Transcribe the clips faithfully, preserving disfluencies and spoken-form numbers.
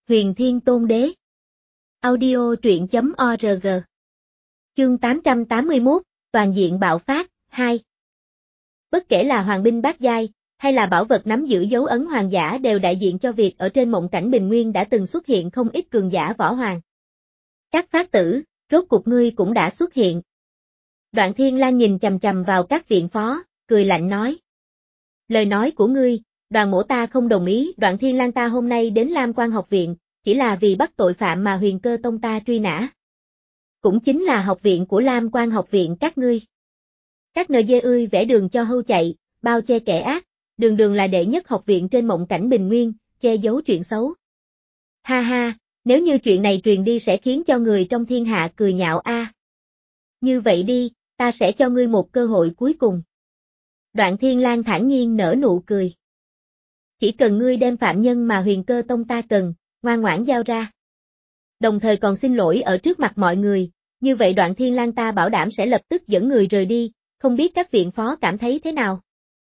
Huyền Thiên Tôn Đế. Audio truyện chấm org. Chương tám trăm tám mươi mốt, Toàn diện bạo phát, hai. Bất kể là hoàng binh bát giai, hay là bảo vật nắm giữ dấu ấn hoàng giả đều đại diện cho việc ở trên mộng cảnh bình nguyên đã từng xuất hiện không ít cường giả võ hoàng. Các phát tử, rốt cục ngươi cũng đã xuất hiện. Đoạn Thiên Lang nhìn chằm chằm vào các viện phó, cười lạnh nói. Lời nói của ngươi, đoàn mổ ta không đồng ý. Đoạn Thiên Lang ta hôm nay đến Lam Quan học viện, chỉ là vì bắt tội phạm mà Huyền Cơ Tông ta truy nã. Cũng chính là học viện của Lam Quan học viện các ngươi. Các nờ dê ươi vẽ đường cho hâu chạy, bao che kẻ ác, đường đường là đệ nhất học viện trên mộng cảnh bình nguyên, che giấu chuyện xấu. Ha ha, nếu như chuyện này truyền đi sẽ khiến cho người trong thiên hạ cười nhạo a. À. Như vậy đi, ta sẽ cho ngươi một cơ hội cuối cùng. Đoạn Thiên Lang thản nhiên nở nụ cười. Chỉ cần ngươi đem phạm nhân mà Huyền Cơ Tông ta cần, ngoan ngoãn giao ra. Đồng thời còn xin lỗi ở trước mặt mọi người, như vậy Đoạn Thiên Lang ta bảo đảm sẽ lập tức dẫn người rời đi, không biết các viện phó cảm thấy thế nào?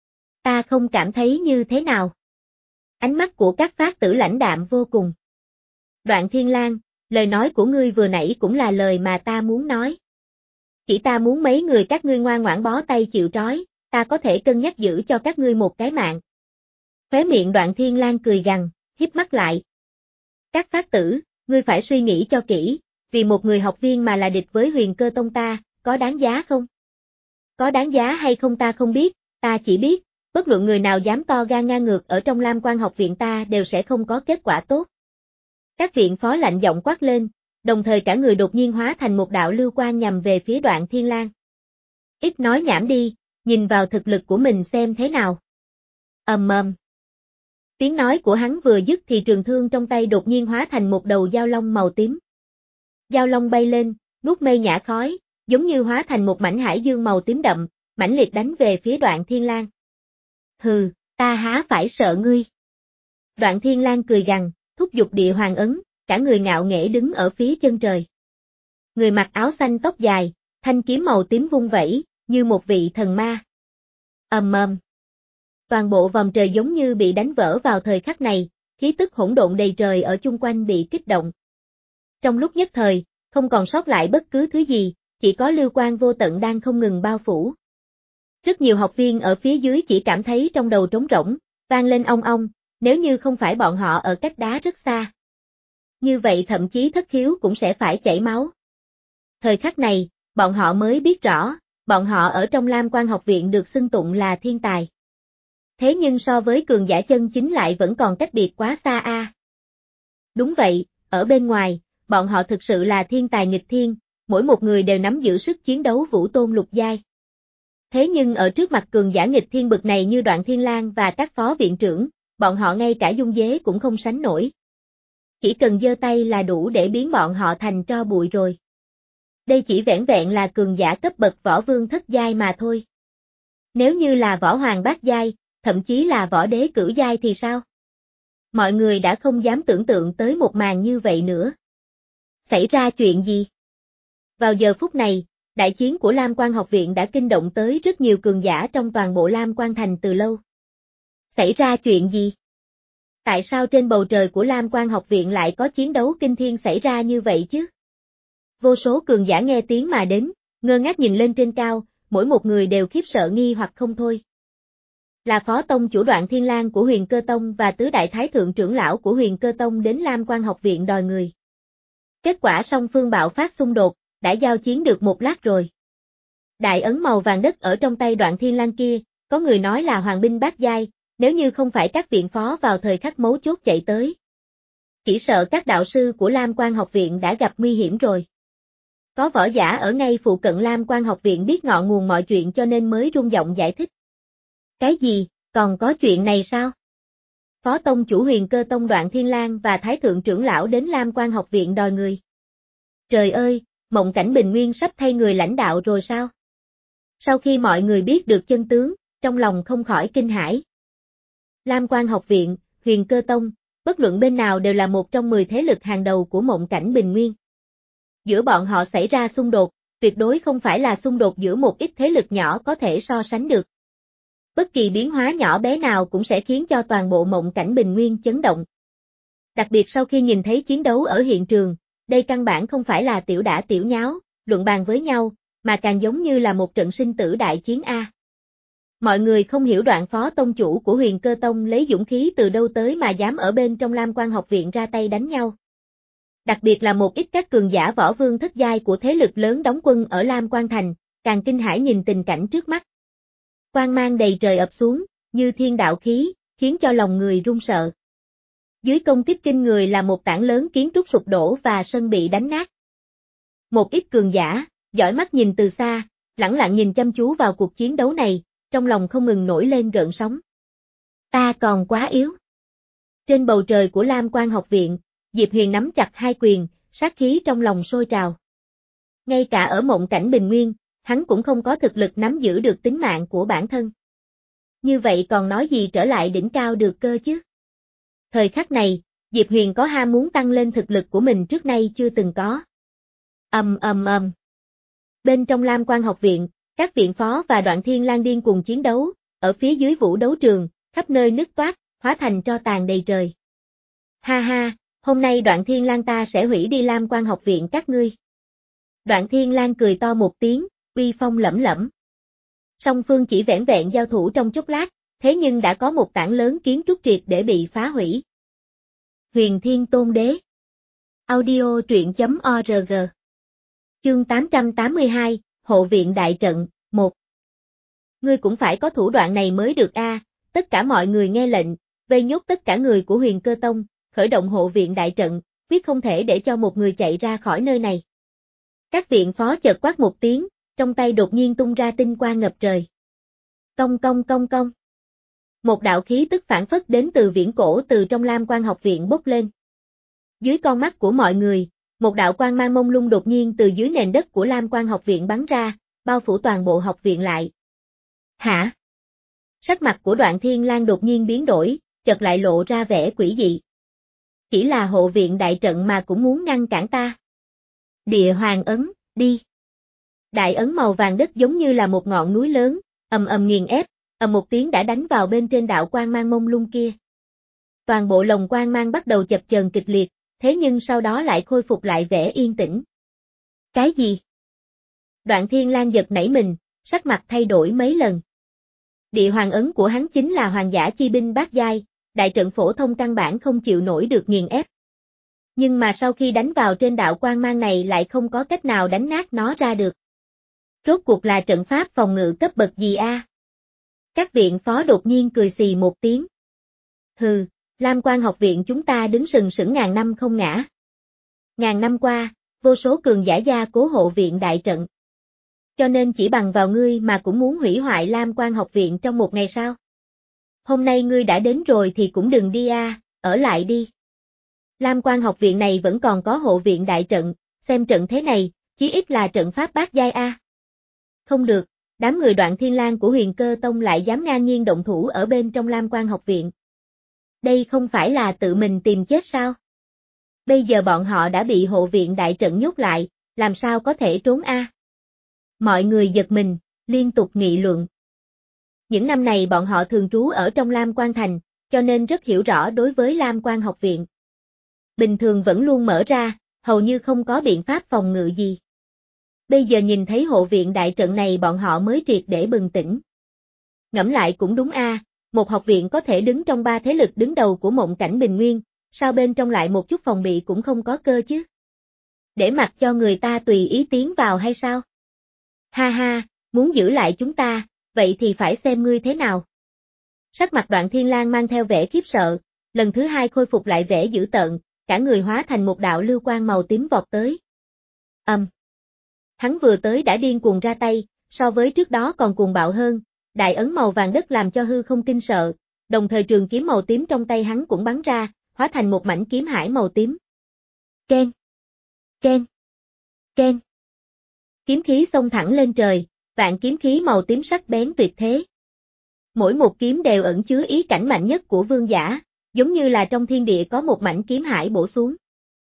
Ta không cảm thấy như thế nào. Ánh mắt của các phát tử lãnh đạm vô cùng. Đoạn Thiên Lang, lời nói của ngươi vừa nãy cũng là lời mà ta muốn nói. Chỉ ta muốn mấy người các ngươi ngoan ngoãn bó tay chịu trói, ta có thể cân nhắc giữ cho các ngươi một cái mạng. Khóe miệng Đoạn Thiên Lang cười gằn, híp mắt lại. Các phát tử, ngươi phải suy nghĩ cho kỹ, vì một người học viên mà là địch với Huyền Cơ Tông ta, có đáng giá không? Có đáng giá hay không ta không biết, ta chỉ biết, bất luận người nào dám to gan ngang ngược ở trong Lam Quan học viện ta đều sẽ không có kết quả tốt. Các viện phó lạnh giọng quát lên, đồng thời cả người đột nhiên hóa thành một đạo lưu quang nhằm về phía Đoạn Thiên Lang. Ít nói nhảm đi, nhìn vào thực lực của mình xem thế nào. Ầm ầm. Tiếng nói của hắn vừa dứt thì trường thương trong tay đột nhiên hóa thành một đầu dao long màu tím. Dao long bay lên, nuốt mây nhả khói, giống như hóa thành một mảnh hải dương màu tím đậm, mãnh liệt đánh về phía Đoạn Thiên Lang. Hừ, ta há phải sợ ngươi. Đoạn Thiên Lang cười gằn, thúc giục địa hoàng ấn, cả người ngạo nghễ đứng ở phía chân trời. Người mặc áo xanh tóc dài, thanh kiếm màu tím vung vẩy, như một vị thần ma. Ầm ầm. Toàn bộ vòng trời giống như bị đánh vỡ vào thời khắc này, khí tức hỗn độn đầy trời ở chung quanh bị kích động. Trong lúc nhất thời, không còn sót lại bất cứ thứ gì, chỉ có lưu quang vô tận đang không ngừng bao phủ. Rất nhiều học viên ở phía dưới chỉ cảm thấy trong đầu trống rỗng, vang lên ong ong, nếu như không phải bọn họ ở cách đá rất xa. Như vậy thậm chí thất khiếu cũng sẽ phải chảy máu. Thời khắc này, bọn họ mới biết rõ, bọn họ ở trong Lam Quan học viện được xưng tụng là thiên tài. Thế nhưng so với cường giả chân chính lại vẫn còn cách biệt quá xa a. À. Đúng vậy, ở bên ngoài, bọn họ thực sự là thiên tài nghịch thiên, mỗi một người đều nắm giữ sức chiến đấu vũ tôn lục giai. Thế nhưng ở trước mặt cường giả nghịch thiên bực này như Đoạn Thiên Lang và các phó viện trưởng, bọn họ ngay cả dung dế cũng không sánh nổi. Chỉ cần giơ tay là đủ để biến bọn họ thành tro bụi rồi. Đây chỉ vẻn vẹn là cường giả cấp bậc võ vương thất giai mà thôi. Nếu như là võ hoàng bát giai, thậm chí là võ đế cửu giai thì sao? Mọi người đã không dám tưởng tượng tới một màn như vậy nữa. Xảy ra chuyện gì? Vào giờ phút này, đại chiến của Lam Quan học viện đã kinh động tới rất nhiều cường giả trong toàn bộ Lam Quan thành từ lâu. Xảy ra chuyện gì? Tại sao trên bầu trời của Lam Quan học viện lại có chiến đấu kinh thiên xảy ra như vậy chứ? Vô số cường giả nghe tiếng mà đến, ngơ ngác nhìn lên trên cao, mỗi một người đều khiếp sợ nghi hoặc không thôi. Là phó tông chủ Đoạn Thiên Lang của Huyền Cơ Tông và tứ đại thái thượng trưởng lão của Huyền Cơ Tông đến Lam Quan học viện đòi người. Kết quả song phương bạo phát xung đột, đã giao chiến được một lát rồi. Đại ấn màu vàng đất ở trong tay Đoạn Thiên Lang kia, có người nói là hoàng binh bát giai, nếu như không phải các viện phó vào thời khắc mấu chốt chạy tới. Chỉ sợ các đạo sư của Lam Quan học viện đã gặp nguy hiểm rồi. Có võ giả ở ngay phụ cận Lam Quan học viện biết ngọn nguồn mọi chuyện cho nên mới rung giọng giải thích. Cái gì, còn có chuyện này sao? Phó tông chủ Huyền Cơ Tông Đoạn Thiên Lang và thái thượng trưởng lão đến Lam Quan học viện đòi người. Trời ơi, mộng cảnh bình nguyên sắp thay người lãnh đạo rồi sao? Sau khi mọi người biết được chân tướng, trong lòng không khỏi kinh hãi. Lam Quan học viện, Huyền Cơ Tông, bất luận bên nào đều là một trong mười thế lực hàng đầu của mộng cảnh bình nguyên. Giữa bọn họ xảy ra xung đột, tuyệt đối không phải là xung đột giữa một ít thế lực nhỏ có thể so sánh được. Bất kỳ biến hóa nhỏ bé nào cũng sẽ khiến cho toàn bộ mộng cảnh bình nguyên chấn động. Đặc biệt sau khi nhìn thấy chiến đấu ở hiện trường, đây căn bản không phải là tiểu đả tiểu nháo, luận bàn với nhau, mà càng giống như là một trận sinh tử đại chiến A. Mọi người không hiểu Đoạn phó tông chủ của Huyền Cơ Tông lấy dũng khí từ đâu tới mà dám ở bên trong Lam Quan học viện ra tay đánh nhau. Đặc biệt là một ít các cường giả võ vương thất giai của thế lực lớn đóng quân ở Lam Quan Thành, càng kinh hãi nhìn tình cảnh trước mắt. Quang mang đầy trời ập xuống, như thiên đạo khí, khiến cho lòng người run sợ. Dưới công kích kinh người là một tảng lớn kiến trúc sụp đổ và sân bị đánh nát. Một ít cường giả, dõi mắt nhìn từ xa, lẳng lặng nhìn chăm chú vào cuộc chiến đấu này, trong lòng không ngừng nổi lên gợn sóng. Ta còn quá yếu. Trên bầu trời của Lam Quan học viện, Diệp Huyền nắm chặt hai quyền, sát khí trong lòng sôi trào. Ngay cả ở mộng cảnh bình nguyên, hắn cũng không có thực lực nắm giữ được tính mạng của bản thân. Như vậy còn nói gì trở lại đỉnh cao được cơ chứ? Thời khắc này, Diệp Huyền có ham muốn tăng lên thực lực của mình trước nay chưa từng có. Ầm ầm ầm. Bên trong Lam Quan học viện, các viện phó và Đoạn Thiên Lang điên cùng chiến đấu, ở phía dưới vũ đấu trường, khắp nơi nứt toát, hóa thành tro tàn đầy trời. Ha ha, hôm nay Đoạn Thiên Lang ta sẽ hủy đi Lam Quan học viện các ngươi. Đoạn Thiên Lang cười to một tiếng, uy phong lẫm lẫm. Song phương chỉ vẻn vẹn giao thủ trong chốc lát, thế nhưng đã có một tảng lớn kiến trúc triệt để bị phá hủy. Huyền Thiên Tôn Đế. Audio truyện chấm org. Chương tám trăm tám mươi hai, Hộ viện đại trận, một. Ngươi cũng phải có thủ đoạn này mới được a. Tất cả mọi người nghe lệnh, vây nhốt tất cả người của Huyền Cơ Tông, khởi động hộ viện đại trận, quyết không thể để cho một người chạy ra khỏi nơi này. Các viện phó chợt quát một tiếng, trong tay đột nhiên tung ra tinh quang ngập trời. Cong cong cong cong. Một đạo khí tức phản phất đến từ viễn cổ từ trong Lam Quan học viện bốc lên. Dưới con mắt của mọi người, một đạo quang mang mông lung đột nhiên từ dưới nền đất của Lam Quan học viện bắn ra, bao phủ toàn bộ học viện lại. Hả? Sắc mặt của Đoạn Thiên Lang đột nhiên biến đổi, chợt lại lộ ra vẻ quỷ dị. Chỉ là hộ viện đại trận mà cũng muốn ngăn cản ta. Địa Hoàng ấn, đi. Đại ấn màu vàng đất giống như là một ngọn núi lớn, ầm ầm nghiền ép, ầm một tiếng đã đánh vào bên trên đạo quang mang mông lung kia. Toàn bộ lồng quang mang bắt đầu chập chờn kịch liệt, thế nhưng sau đó lại khôi phục lại vẻ yên tĩnh. Cái gì? Đoạn Thiên Lang giật nảy mình, sắc mặt thay đổi mấy lần. Địa hoàng ấn của hắn chính là hoàng giả chi binh bát giai, đại trận phổ thông căn bản không chịu nổi được nghiền ép. Nhưng mà sau khi đánh vào trên đạo quang mang này lại không có cách nào đánh nát nó ra được. Rốt cuộc là trận pháp phòng ngự cấp bậc gì a? Các viện phó đột nhiên cười xì một tiếng. Hừ, Lam Quan học viện chúng ta đứng sừng sững ngàn năm không ngã. Ngàn năm qua, vô số cường giả gia cố hộ viện đại trận. Cho nên chỉ bằng vào ngươi mà cũng muốn hủy hoại Lam Quan học viện trong một ngày sao? Hôm nay ngươi đã đến rồi thì cũng đừng đi a, ở lại đi. Lam Quan học viện này vẫn còn có hộ viện đại trận, xem trận thế này, chí ít là trận pháp bát giai a. Không được, đám người Đoạn Thiên Lang của Huyền Cơ Tông lại dám ngang nhiên động thủ ở bên trong Lam Quan học viện. Đây không phải là tự mình tìm chết sao? Bây giờ bọn họ đã bị hộ viện đại trận nhốt lại, làm sao có thể trốn a? Mọi người giật mình, liên tục nghị luận. Những năm này bọn họ thường trú ở trong Lam Quan Thành, cho nên rất hiểu rõ đối với Lam Quan học viện. Bình thường vẫn luôn mở ra, hầu như không có biện pháp phòng ngự gì. Bây giờ nhìn thấy hộ viện đại trận này bọn họ mới triệt để bừng tỉnh. Ngẫm lại cũng đúng a, một học viện có thể đứng trong ba thế lực đứng đầu của mộng cảnh bình nguyên, sao bên trong lại một chút phòng bị cũng không có cơ chứ? Để mặc cho người ta tùy ý tiến vào hay sao? Ha ha, muốn giữ lại chúng ta, vậy thì phải xem ngươi thế nào. Sắc mặt Đoạn Thiên Lang mang theo vẻ khiếp sợ, lần thứ hai khôi phục lại vẻ dữ tợn, cả người hóa thành một đạo lưu quang màu tím vọt tới. Âm. Um. Hắn vừa tới đã điên cuồng ra tay, so với trước đó còn cuồng bạo hơn, đại ấn màu vàng đất làm cho hư không kinh sợ, đồng thời trường kiếm màu tím trong tay hắn cũng bắn ra, hóa thành một mảnh kiếm hải màu tím. Ken. Ken. Ken. Kiếm khí xông thẳng lên trời, vạn kiếm khí màu tím sắc bén tuyệt thế. Mỗi một kiếm đều ẩn chứa ý cảnh mạnh nhất của vương giả, giống như là trong thiên địa có một mảnh kiếm hải bổ xuống.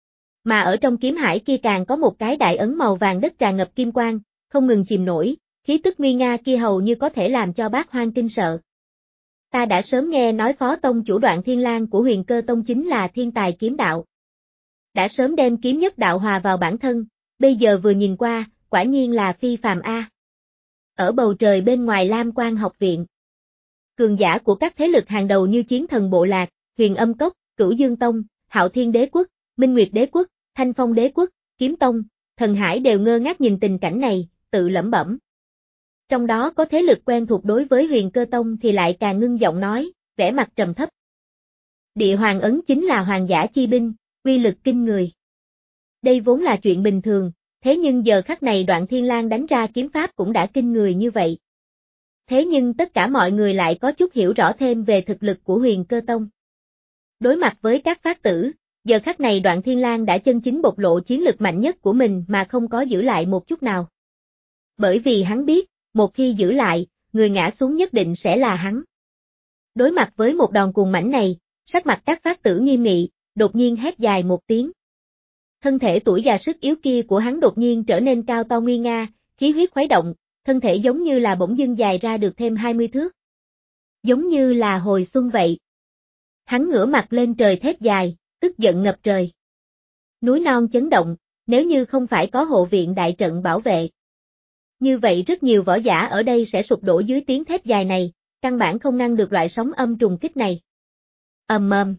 Mà ở trong kiếm hải kia càng có một cái đại ấn màu vàng đất tràn ngập kim quang, không ngừng chìm nổi, khí tức nguy nga kia hầu như có thể làm cho bát hoang kinh sợ. Ta đã sớm nghe nói phó tông chủ Đoạn Thiên Lang của Huyền Cơ Tông chính là thiên tài kiếm đạo. Đã sớm đem kiếm nhất đạo hòa vào bản thân, bây giờ vừa nhìn qua, quả nhiên là phi phàm a. Ở bầu trời bên ngoài Lam Quan học viện, cường giả của các thế lực hàng đầu như Chiến Thần Bộ Lạc, Huyền Âm Cốc, Cửu Dương Tông, Hạo Thiên Đế Quốc, Minh Nguyệt Đế Quốc, Thanh Phong Đế Quốc, Kiếm Tông, Thần Hải đều ngơ ngác nhìn tình cảnh này, tự lẩm bẩm. Trong đó có thế lực quen thuộc đối với Huyền Cơ Tông thì lại càng ngưng giọng nói, vẻ mặt trầm thấp. Địa Hoàng ấn chính là hoàng giả chi binh, uy lực kinh người. Đây vốn là chuyện bình thường, thế nhưng giờ khắc này Đoạn Thiên Lang đánh ra kiếm pháp cũng đã kinh người như vậy. Thế nhưng tất cả mọi người lại có chút hiểu rõ thêm về thực lực của Huyền Cơ Tông. Đối mặt với các phát tử, giờ khắc này Đoạn Thiên Lang đã chân chính bộc lộ chiến lực mạnh nhất của mình mà không có giữ lại một chút nào. Bởi vì hắn biết, một khi giữ lại, người ngã xuống nhất định sẽ là hắn. Đối mặt với một đòn cuồng mãnh này, sắc mặt các phát tử nghiêm nghị, đột nhiên hét dài một tiếng. Thân thể tuổi già sức yếu kia của hắn đột nhiên trở nên cao to nguy nga, khí huyết khuấy động, thân thể giống như là bỗng dưng dài ra được thêm hai mươi thước. Giống như là hồi xuân vậy. Hắn ngửa mặt lên trời thét dài, tức giận ngập trời. Núi non chấn động, nếu như không phải có hộ viện đại trận bảo vệ. Như vậy rất nhiều võ giả ở đây sẽ sụp đổ dưới tiếng thét dài này, căn bản không ngăn được loại sóng âm trùng kích này. Ầm ầm.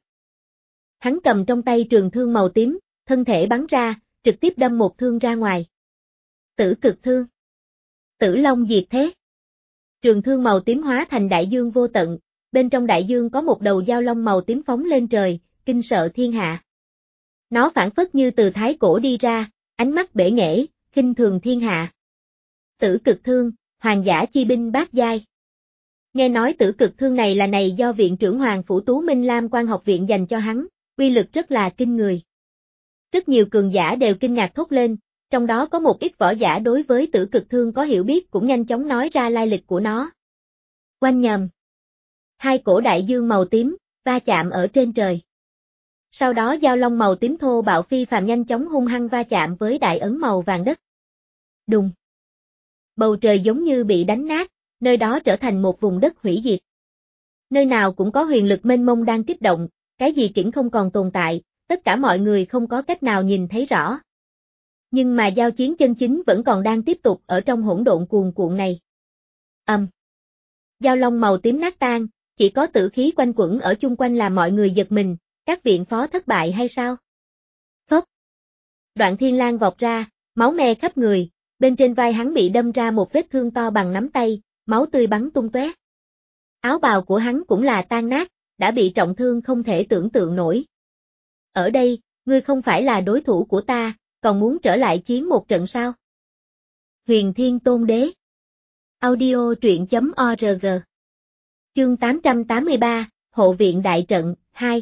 Hắn cầm trong tay trường thương màu tím, thân thể bắn ra, trực tiếp đâm một thương ra ngoài. Tử cực thương. Tử Long diệt thế. Trường thương màu tím hóa thành đại dương vô tận, bên trong đại dương có một đầu dao long màu tím phóng lên trời, kinh sợ thiên hạ. Nó phản phất như từ thái cổ đi ra, ánh mắt bể nghễ, khinh thường thiên hạ. Tử cực thương, hoàng giả chi binh bát giai. Nghe nói tử cực thương này là này do viện trưởng Hoàng Phủ Tú Minh Lam Quan học viện dành cho hắn, uy lực rất là kinh người. Rất nhiều cường giả đều kinh ngạc thốt lên, trong đó có một ít võ giả đối với tử cực thương có hiểu biết cũng nhanh chóng nói ra lai lịch của nó. Oanh nhầm. Hai cổ đại dương màu tím, va chạm ở trên trời. Sau đó dao long màu tím thô bạo phi phàm nhanh chóng hung hăng va chạm với đại ấn màu vàng đất. Đùng. Bầu trời giống như bị đánh nát, nơi đó trở thành một vùng đất hủy diệt. Nơi nào cũng có huyền lực mênh mông đang kích động, cái gì chỉnh không còn tồn tại, tất cả mọi người không có cách nào nhìn thấy rõ. Nhưng mà giao chiến chân chính vẫn còn đang tiếp tục ở trong hỗn độn cuồn cuộn này. Ầm. Um. Dao long màu tím nát tan, chỉ có tử khí quanh quẩn ở chung quanh làm mọi người giật mình, các viện phó thất bại hay sao? Phốc. Đoạn Thiên Lang vọt ra, máu me khắp người, bên trên vai hắn bị đâm ra một vết thương to bằng nắm tay, máu tươi bắn tung tóe. Áo bào của hắn cũng là tan nát, đã bị trọng thương không thể tưởng tượng nổi. Ở đây, ngươi không phải là đối thủ của ta, còn muốn trở lại chiến một trận sao? Huyền Thiên Tôn Đế. Audio truyện chấm org. Chương tám trăm tám mươi ba, Hộ viện đại trận, hai.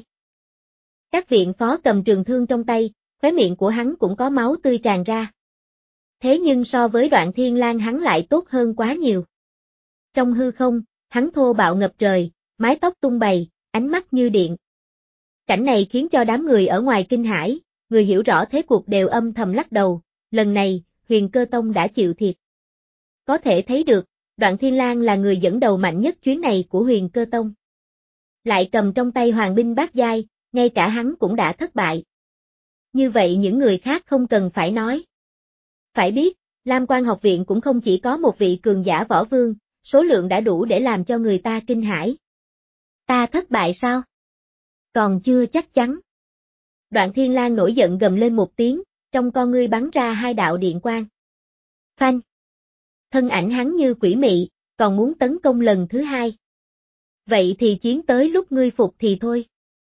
Các viện phó cầm trường thương trong tay, khóe miệng của hắn cũng có máu tươi tràn ra. Thế nhưng so với Đoạn Thiên Lang hắn lại tốt hơn quá nhiều. Trong hư không, hắn thô bạo ngập trời, mái tóc tung bày, ánh mắt như điện. Cảnh này khiến cho đám người ở ngoài kinh hãi, người hiểu rõ thế cuộc đều âm thầm lắc đầu, lần này, Huyền Cơ Tông đã chịu thiệt. Có thể thấy được, Đoạn Thiên Lang là người dẫn đầu mạnh nhất chuyến này của Huyền Cơ Tông. Lại cầm trong tay hoàng binh bát giai, ngay cả hắn cũng đã thất bại. Như vậy những người khác không cần phải nói. Phải biết, Lam Quan học viện cũng không chỉ có một vị cường giả võ vương, số lượng đã đủ để làm cho người ta kinh hãi. Ta thất bại sao? Còn chưa chắc chắn. Đoạn Thiên Lang nổi giận gầm lên một tiếng, trong con ngươi bắn ra hai đạo điện quang. Phanh. Thân ảnh hắn như quỷ mị, còn muốn tấn công lần thứ hai. Vậy thì chiến tới lúc ngươi phục thì thôi.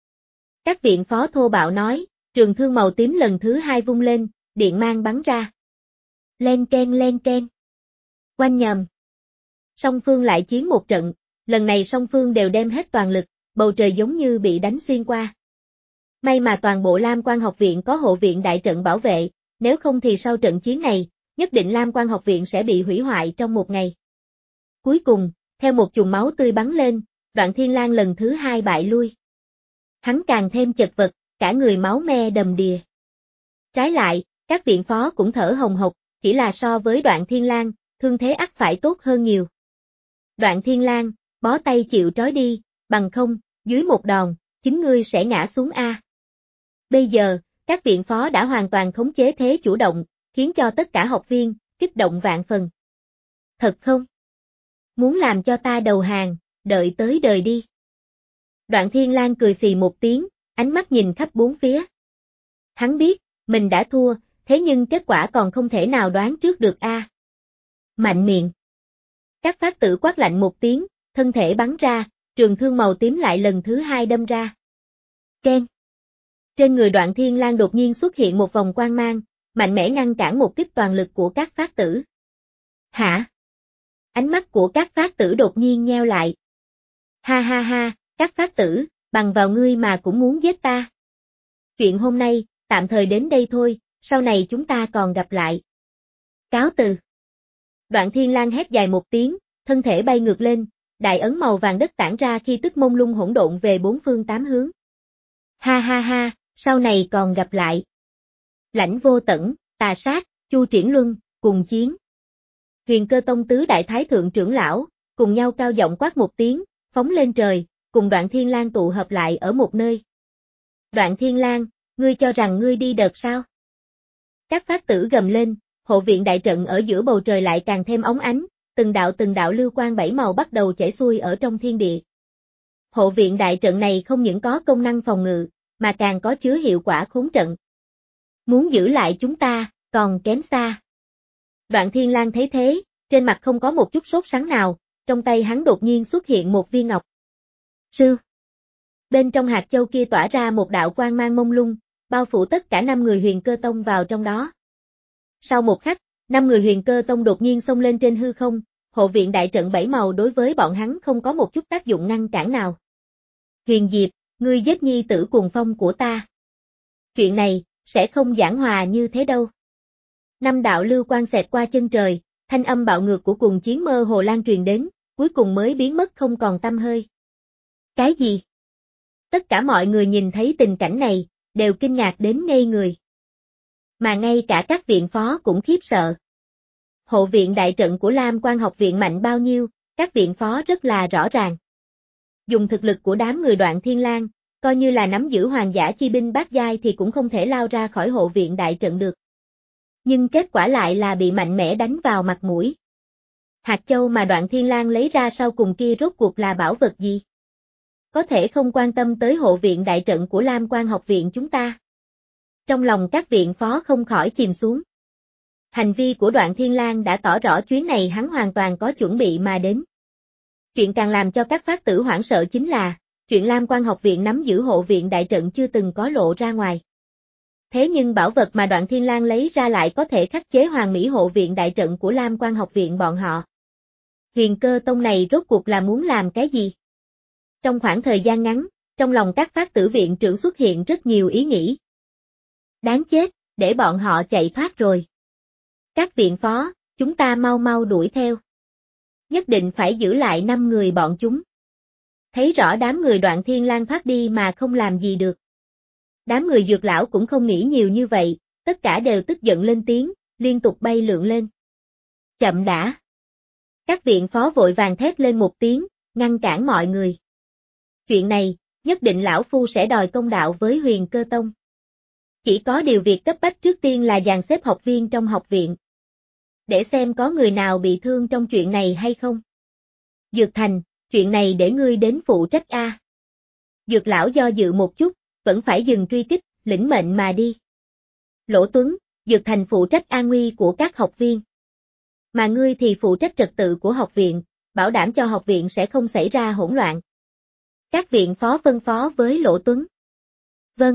Các viện phó thô bạo nói, trường thương màu tím lần thứ hai vung lên, điện mang bắn ra. Len ken len ken. Oanh nhầm. Song phương lại chiến một trận, lần này song phương đều đem hết toàn lực, bầu trời giống như bị đánh xuyên qua. May mà toàn bộ Lam Quan học viện có hộ viện đại trận bảo vệ, nếu không thì sau trận chiến này, nhất định Lam Quan học viện sẽ bị hủy hoại trong một ngày. Cuối cùng, theo một chùm máu tươi bắn lên, Đoạn Thiên Lang lần thứ hai bại lui. Hắn càng thêm chật vật, cả người máu me đầm đìa. Trái lại, các viện phó cũng thở hồng hộc, chỉ là so với Đoạn Thiên Lang, thương thế ắt phải tốt hơn nhiều. Đoạn Thiên Lang, bó tay chịu trói đi, bằng không, dưới một đòn, chính ngươi sẽ ngã xuống a. Bây giờ, các viện phó đã hoàn toàn khống chế thế chủ động, khiến cho tất cả học viên kích động vạn phần. Thật không? Muốn làm cho ta đầu hàng, đợi tới đời đi. Đoạn Thiên Lang cười xì một tiếng, ánh mắt nhìn khắp bốn phía. Hắn biết, mình đã thua, thế nhưng kết quả còn không thể nào đoán trước được a. À. Mạnh miệng. Các phát tử quát lạnh một tiếng, thân thể bắn ra, trường thương màu tím lại lần thứ hai đâm ra. Keng. Trên người Đoạn Thiên Lang đột nhiên xuất hiện một vòng quang mang, mạnh mẽ ngăn cản một kích toàn lực của các phát tử. Hả? Ánh mắt của các phát tử đột nhiên nheo lại. Ha ha ha, các phát tử, bằng vào ngươi mà cũng muốn giết ta. Chuyện hôm nay, tạm thời đến đây thôi, sau này chúng ta còn gặp lại. Cáo từ. Đoạn Thiên Lang hét dài một tiếng, thân thể bay ngược lên, đại ấn màu vàng đất tản ra khi tức mông lung hỗn độn về bốn phương tám hướng. Ha ha ha, sau này còn gặp lại. Lãnh Vô Tẩn, Tà Sát, Chu Triển Luân, cùng chiến. Huyền Cơ Tông tứ đại thái thượng trưởng lão, cùng nhau cao giọng quát một tiếng, phóng lên trời, cùng Đoạn Thiên Lang tụ hợp lại ở một nơi. Đoạn Thiên Lang, ngươi cho rằng ngươi đi đợt sao? Các phát tử gầm lên, hộ viện đại trận ở giữa bầu trời lại càng thêm óng ánh, từng đạo từng đạo lưu quang bảy màu bắt đầu chảy xuôi ở trong thiên địa. Hộ viện đại trận này không những có công năng phòng ngự, mà càng có chứa hiệu quả khốn trận. Muốn giữ lại chúng ta, còn kém xa. Đoạn Thiên Lang thấy thế, trên mặt không có một chút sốt sắng nào, trong tay hắn đột nhiên xuất hiện một viên ngọc. Sư. Bên trong hạt châu kia tỏa ra một đạo quang mang mông lung, bao phủ tất cả năm người Huyền Cơ Tông vào trong đó. Sau một khắc, năm người Huyền Cơ Tông đột nhiên xông lên trên hư không, hộ viện đại trận bảy màu đối với bọn hắn không có một chút tác dụng ngăn cản nào. Huyền Diệp, ngươi giết nhi tử cuồng phong của ta. Chuyện này, sẽ không giảng hòa như thế đâu. Năm đạo lưu quang xẹt qua chân trời, thanh âm bạo ngược của cuồng chiến mơ hồ lan truyền đến, cuối cùng mới biến mất không còn tăm hơi. Cái gì? Tất cả mọi người nhìn thấy tình cảnh này, đều kinh ngạc đến ngây người. Mà ngay cả các viện phó cũng khiếp sợ. Hộ viện đại trận của Lam Quan học viện mạnh bao nhiêu, các viện phó rất là rõ ràng. Dùng thực lực của đám người Đoạn Thiên Lang, coi như là nắm giữ hoàng giả chi binh bát giai thì cũng không thể lao ra khỏi hộ viện đại trận được. Nhưng kết quả lại là bị mạnh mẽ đánh vào mặt mũi. Hạt châu mà Đoạn Thiên Lang lấy ra sau cùng kia rốt cuộc là bảo vật gì? Có thể không quan tâm tới hộ viện đại trận của Lam Quan học viện chúng ta. Trong lòng các viện phó không khỏi chìm xuống. Hành vi của Đoạn Thiên Lang đã tỏ rõ chuyến này hắn hoàn toàn có chuẩn bị mà đến. Chuyện càng làm cho các phát tử hoảng sợ chính là, chuyện Lam Quan học viện nắm giữ hộ viện đại trận chưa từng có lộ ra ngoài. Thế nhưng bảo vật mà Đoạn Thiên Lang lấy ra lại có thể khắc chế hoàn mỹ hộ viện đại trận của Lam Quan học viện bọn họ. Huyền Cơ Tông này rốt cuộc là muốn làm cái gì? Trong khoảng thời gian ngắn, trong lòng các phát tử viện trưởng xuất hiện rất nhiều ý nghĩ. Đáng chết, để bọn họ chạy thoát rồi. Các viện phó, chúng ta mau mau đuổi theo. Nhất định phải giữ lại năm người bọn chúng. Thấy rõ đám người Đoạn Thiên Lang thoát đi mà không làm gì được. Đám người Dược lão cũng không nghĩ nhiều như vậy, tất cả đều tức giận lên tiếng, liên tục bay lượn lên. Chậm đã. Các viện phó vội vàng thét lên một tiếng, ngăn cản mọi người. Chuyện này, nhất định lão phu sẽ đòi công đạo với Huyền Cơ Tông. Chỉ có điều việc cấp bách trước tiên là dàn xếp học viên trong học viện. Để xem có người nào bị thương trong chuyện này hay không. Dược Thành, chuyện này để ngươi đến phụ trách a. Dược lão do dự một chút, vẫn phải dừng truy kích, lĩnh mệnh mà đi. Lỗ Tuấn, Dược Thành phụ trách an nguy của các học viên. Mà ngươi thì phụ trách trật tự của học viện, bảo đảm cho học viện sẽ không xảy ra hỗn loạn. Các viện phó phân phó với Lỗ Tuấn. Vâng.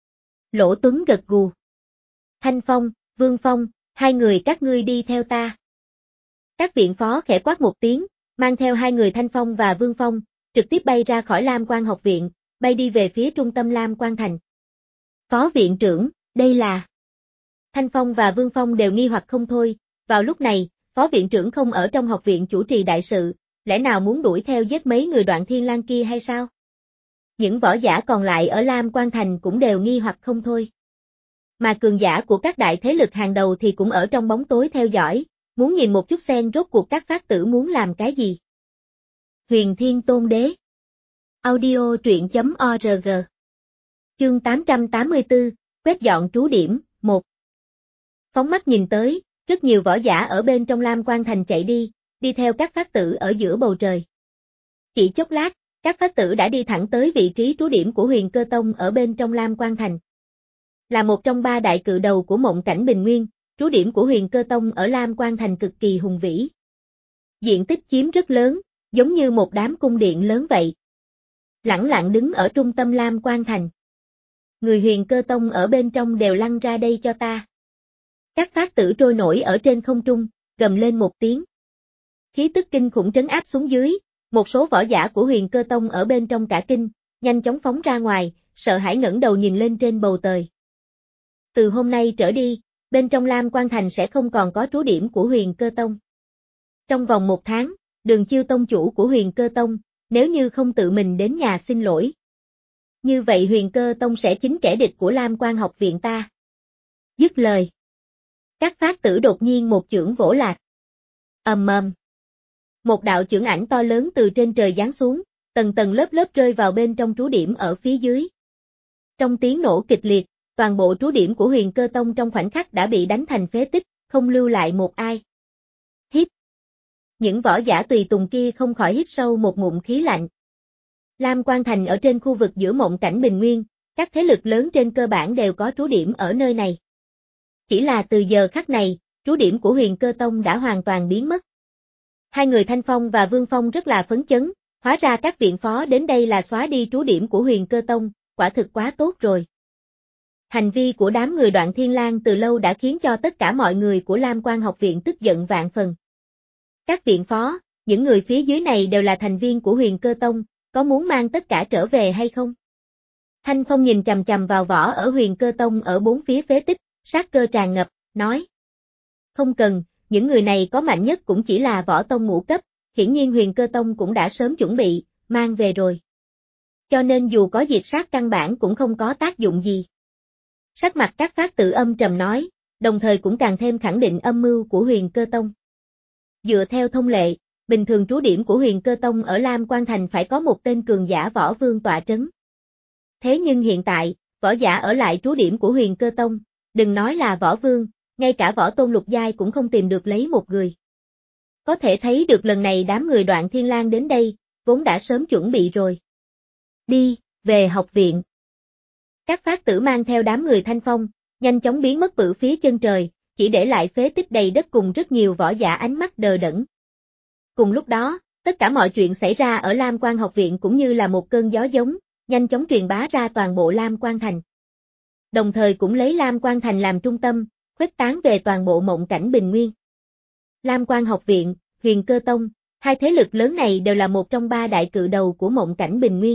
Lỗ Tuấn gật gù. Thanh Phong, Vương Phong, hai người các ngươi đi theo ta. Các viện phó khẽ quát một tiếng, mang theo hai người Thanh Phong và Vương Phong, trực tiếp bay ra khỏi Lam Quan học viện, bay đi về phía trung tâm Lam Quan thành. Phó viện trưởng, đây là... Thanh Phong và Vương Phong đều nghi hoặc không thôi, vào lúc này, phó viện trưởng không ở trong học viện chủ trì đại sự, lẽ nào muốn đuổi theo giết mấy người Đoạn Thiên Lang kia hay sao? Những võ giả còn lại ở Lam Quan thành cũng đều nghi hoặc không thôi. Mà cường giả của các đại thế lực hàng đầu thì cũng ở trong bóng tối theo dõi, muốn nhìn một chút xem rốt cuộc các phát tử muốn làm cái gì. Huyền Thiên Tôn Đế. Audio truyện chấm org. Chương tám trăm tám mươi tư, quét dọn trú điểm, một. Phóng mắt nhìn tới, rất nhiều võ giả ở bên trong Lam Quan Thành chạy đi, đi theo các phát tử ở giữa bầu trời. Chỉ chốc lát, các phát tử đã đi thẳng tới vị trí trú điểm của Huyền Cơ Tông ở bên trong Lam Quan Thành. Là một trong ba đại cự đầu của mộng cảnh Bình Nguyên, trú điểm của Huyền Cơ Tông ở Lam Quan Thành cực kỳ hùng vĩ. Diện tích chiếm rất lớn, giống như một đám cung điện lớn vậy. Lẳng lặng đứng ở trung tâm Lam Quan Thành. Người Huyền Cơ Tông ở bên trong đều lăn ra đây cho ta. Các phát tử trôi nổi ở trên không trung, gầm lên một tiếng. Khí tức kinh khủng trấn áp xuống dưới, một số võ giả của Huyền Cơ Tông ở bên trong cả kinh, nhanh chóng phóng ra ngoài, sợ hãi ngẩng đầu nhìn lên trên bầu trời. Từ hôm nay trở đi, bên trong Lam Quan Thành sẽ không còn có trú điểm của Huyền Cơ Tông. Trong vòng một tháng, Đường Chiêu tông chủ của Huyền Cơ Tông, nếu như không tự mình đến nhà xin lỗi. Như vậy Huyền Cơ Tông sẽ chính kẻ địch của Lam Quan học viện ta. Dứt lời. Các phát tử đột nhiên một chưởng vỗ lạc. Ầm ầm. Một đạo chưởng ảnh to lớn từ trên trời giáng xuống, tầng tầng lớp lớp rơi vào bên trong trú điểm ở phía dưới. Trong tiếng nổ kịch liệt, toàn bộ trú điểm của Huyền Cơ Tông trong khoảnh khắc đã bị đánh thành phế tích, không lưu lại một ai. Hít. Những võ giả tùy tùng kia không khỏi hít sâu một ngụm khí lạnh. Lam Quan Thành ở trên khu vực giữa mộng cảnh Bình Nguyên, các thế lực lớn trên cơ bản đều có trú điểm ở nơi này. Chỉ là từ giờ khắc này, trú điểm của Huyền Cơ Tông đã hoàn toàn biến mất. Hai người Thanh Phong và Vương Phong rất là phấn chấn, hóa ra các viện phó đến đây là xóa đi trú điểm của Huyền Cơ Tông, quả thực quá tốt rồi. Hành vi của đám người Đoạn Thiên Lang từ lâu đã khiến cho tất cả mọi người của Lam Quan học viện tức giận vạn phần. Các viện phó, những người phía dưới này đều là thành viên của Huyền Cơ Tông, có muốn mang tất cả trở về hay không? Thanh Phong nhìn chằm chằm vào võ ở Huyền Cơ Tông ở bốn phía phế tích, sát cơ tràn ngập, nói. Không cần, những người này có mạnh nhất cũng chỉ là võ tông ngũ cấp, hiển nhiên Huyền Cơ Tông cũng đã sớm chuẩn bị, mang về rồi. Cho nên dù có diệt sát căn bản cũng không có tác dụng gì. Sắc mặt các phát tử âm trầm nói, đồng thời cũng càng thêm khẳng định âm mưu của Huyền Cơ Tông. Dựa theo thông lệ, bình thường trú điểm của Huyền Cơ Tông ở Lam Quan Thành phải có một tên cường giả võ vương tọa trấn. Thế nhưng hiện tại, võ giả ở lại trú điểm của Huyền Cơ Tông, đừng nói là võ vương, ngay cả võ tôn lục giai cũng không tìm được lấy một người. Có thể thấy được lần này đám người Đoạn Thiên Lang đến đây, vốn đã sớm chuẩn bị rồi. Đi, về học viện. Các phát tử mang theo đám người Thanh Phong, nhanh chóng biến mất bự phía chân trời, chỉ để lại phế tích đầy đất cùng rất nhiều võ giả ánh mắt đờ đẫn. Cùng lúc đó, tất cả mọi chuyện xảy ra ở Lam Quan học viện cũng như là một cơn gió giống, nhanh chóng truyền bá ra toàn bộ Lam Quan Thành. Đồng thời cũng lấy Lam Quan Thành làm trung tâm, khuếch tán về toàn bộ mộng cảnh Bình Nguyên. Lam Quan học viện, Huyền Cơ Tông, hai thế lực lớn này đều là một trong ba đại cự đầu của mộng cảnh Bình Nguyên.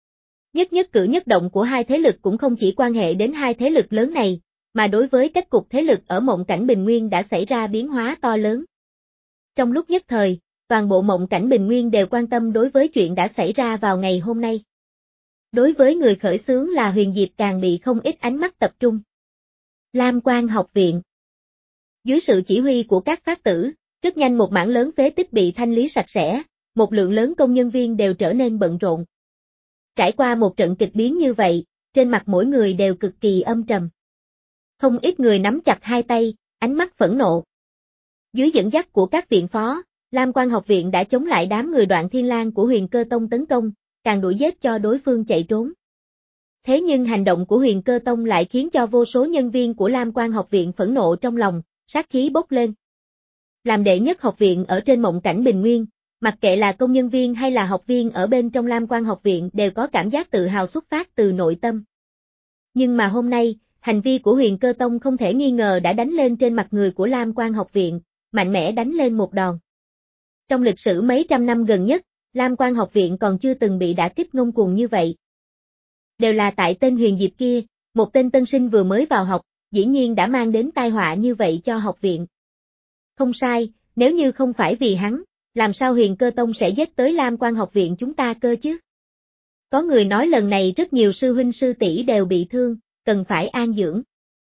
Nhất nhất cử nhất động của hai thế lực cũng không chỉ quan hệ đến hai thế lực lớn này, mà đối với cách cục thế lực ở mộng cảnh Bình Nguyên đã xảy ra biến hóa to lớn. Trong lúc nhất thời, toàn bộ mộng cảnh Bình Nguyên đều quan tâm đối với chuyện đã xảy ra vào ngày hôm nay. Đối với người khởi xướng là Huyền Diệp càng bị không ít ánh mắt tập trung. Lam Quan học viện. Dưới sự chỉ huy của các phát tử, rất nhanh một mảng lớn phế tích bị thanh lý sạch sẽ, một lượng lớn công nhân viên đều trở nên bận rộn. Trải qua một trận kịch biến như vậy, trên mặt mỗi người đều cực kỳ âm trầm. Không ít người nắm chặt hai tay, ánh mắt phẫn nộ. Dưới dẫn dắt của các viện phó, Lam Quan học viện đã chống lại đám người Đoạn Thiên Lang của Huyền Cơ Tông tấn công, càng đuổi giết cho đối phương chạy trốn. Thế nhưng hành động của Huyền Cơ Tông lại khiến cho vô số nhân viên của Lam Quan học viện phẫn nộ trong lòng, sát khí bốc lên. Làm đệ nhất học viện ở trên mộng cảnh Bình Nguyên, mặc kệ là công nhân viên hay là học viên ở bên trong Lam Quan học viện đều có cảm giác tự hào xuất phát từ nội tâm. Nhưng mà hôm nay, hành vi của Huyền Cơ Tông không thể nghi ngờ đã đánh lên trên mặt người của Lam Quan học viện, mạnh mẽ đánh lên một đòn. Trong lịch sử mấy trăm năm gần nhất, Lam Quan học viện còn chưa từng bị đả kích ngông cuồng như vậy. Đều là tại tên Huyền Diệp kia, một tên tân sinh vừa mới vào học, dĩ nhiên đã mang đến tai họa như vậy cho học viện. Không sai, nếu như không phải vì hắn, làm sao Huyền Cơ Tông sẽ giết tới Lam Quan học viện chúng ta cơ chứ? Có người nói lần này rất nhiều sư huynh sư tỷ đều bị thương, cần phải an dưỡng.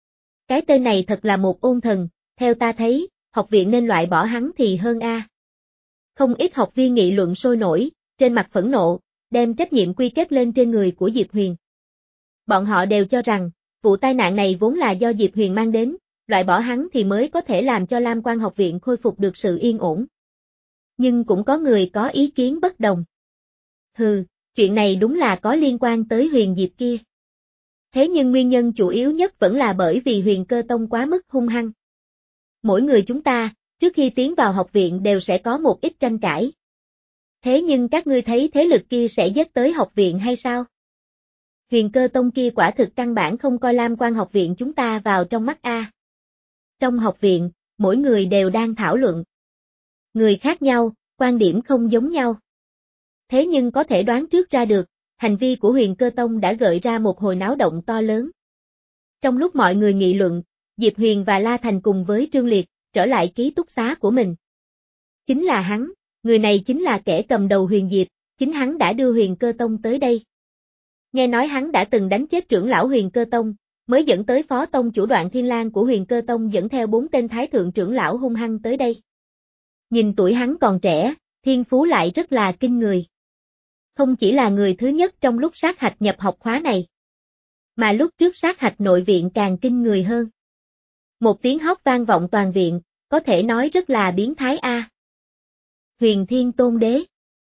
Cái tên này thật là một ôn thần, theo ta thấy, học viện nên loại bỏ hắn thì hơn a. Không ít học viên nghị luận sôi nổi, trên mặt phẫn nộ, đem trách nhiệm quy kết lên trên người của Diệp Huyền. Bọn họ đều cho rằng, vụ tai nạn này vốn là do Diệp Huyền mang đến, loại bỏ hắn thì mới có thể làm cho Lam Quan học viện khôi phục được sự yên ổn. Nhưng cũng có người có ý kiến bất đồng. Hừ, chuyện này đúng là có liên quan tới Huyền Diệp kia. Thế nhưng nguyên nhân chủ yếu nhất vẫn là bởi vì Huyền Cơ Tông quá mức hung hăng. Mỗi người chúng ta, trước khi tiến vào học viện đều sẽ có một ít tranh cãi. Thế nhưng các ngươi thấy thế lực kia sẽ dết tới học viện hay sao? Huyền Cơ Tông kia quả thực căn bản không coi Lam Quan học viện chúng ta vào trong mắt a. Trong học viện, mỗi người đều đang thảo luận. Người khác nhau, quan điểm không giống nhau. Thế nhưng có thể đoán trước ra được, hành vi của Huyền Cơ Tông đã gợi ra một hồi náo động to lớn. Trong lúc mọi người nghị luận, Diệp Huyền và La Thành cùng với Trương Liệt, trở lại ký túc xá của mình. Chính là hắn, người này chính là kẻ cầm đầu Huyền Diệp, chính hắn đã đưa Huyền Cơ Tông tới đây. Nghe nói hắn đã từng đánh chết trưởng lão Huyền Cơ Tông, mới dẫn tới phó tông chủ Đoạn Thiên Lang của Huyền Cơ Tông dẫn theo bốn tên thái thượng trưởng lão hung hăng tới đây. Nhìn tuổi hắn còn trẻ, thiên phú lại rất là kinh người. Không chỉ là người thứ nhất trong lúc sát hạch nhập học khóa này, mà lúc trước sát hạch nội viện càng kinh người hơn. Một tiếng hót vang vọng toàn viện, có thể nói rất là biến thái a. Huyền Thiên Tôn Đế.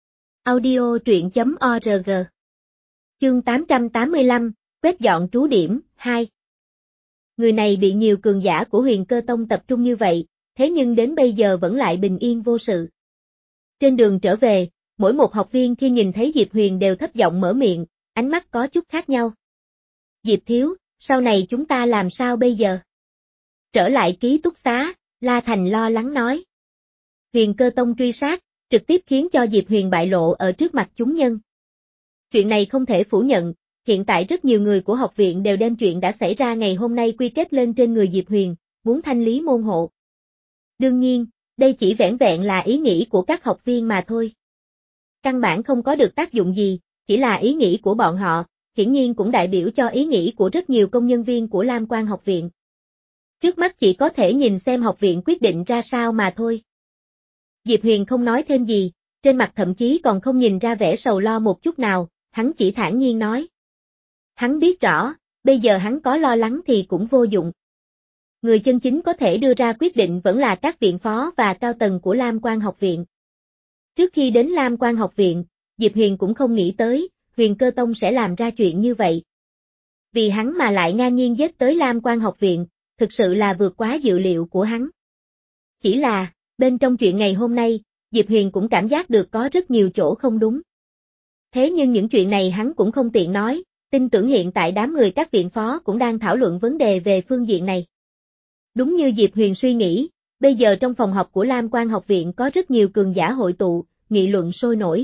Audio truyện chấm org. Chương tám trăm tám mươi lăm, quét dọn trú điểm, hai. Người này bị nhiều cường giả của Huyền Cơ Tông tập trung như vậy, thế nhưng đến bây giờ vẫn lại bình yên vô sự. Trên đường trở về, mỗi một học viên khi nhìn thấy Diệp Huyền đều thấp giọng mở miệng, ánh mắt có chút khác nhau. Diệp thiếu, sau này chúng ta làm sao bây giờ? Trở lại ký túc xá, La Thành lo lắng nói. Huyền Cơ Tông truy sát, trực tiếp khiến cho Diệp Huyền bại lộ ở trước mặt chúng nhân. Chuyện này không thể phủ nhận, hiện tại rất nhiều người của học viện đều đem chuyện đã xảy ra ngày hôm nay quy kết lên trên người Diệp Huyền, muốn thanh lý môn hộ. Đương nhiên, đây chỉ vẻn vẹn là ý nghĩ của các học viên mà thôi. Căn bản không có được tác dụng gì, chỉ là ý nghĩ của bọn họ, hiển nhiên cũng đại biểu cho ý nghĩ của rất nhiều công nhân viên của Lam Quan học viện. Trước mắt chỉ có thể nhìn xem học viện quyết định ra sao mà thôi. Diệp Huyền không nói thêm gì, trên mặt thậm chí còn không nhìn ra vẻ sầu lo một chút nào, hắn chỉ thản nhiên nói. Hắn biết rõ, bây giờ hắn có lo lắng thì cũng vô dụng. Người chân chính có thể đưa ra quyết định vẫn là các viện phó và cao tầng của Lam Quan học viện. Trước khi đến Lam Quan học viện, Diệp Huyền cũng không nghĩ tới, Huyền Cơ Tông sẽ làm ra chuyện như vậy. Vì hắn mà lại ngang nhiên giết tới Lam Quan học viện, thực sự là vượt quá dự liệu của hắn. Chỉ là, bên trong chuyện ngày hôm nay, Diệp Huyền cũng cảm giác được có rất nhiều chỗ không đúng. Thế nhưng những chuyện này hắn cũng không tiện nói, tin tưởng hiện tại đám người các viện phó cũng đang thảo luận vấn đề về phương diện này. Đúng như Diệp Huyền suy nghĩ, bây giờ trong phòng học của Lam Quan học viện có rất nhiều cường giả hội tụ, nghị luận sôi nổi.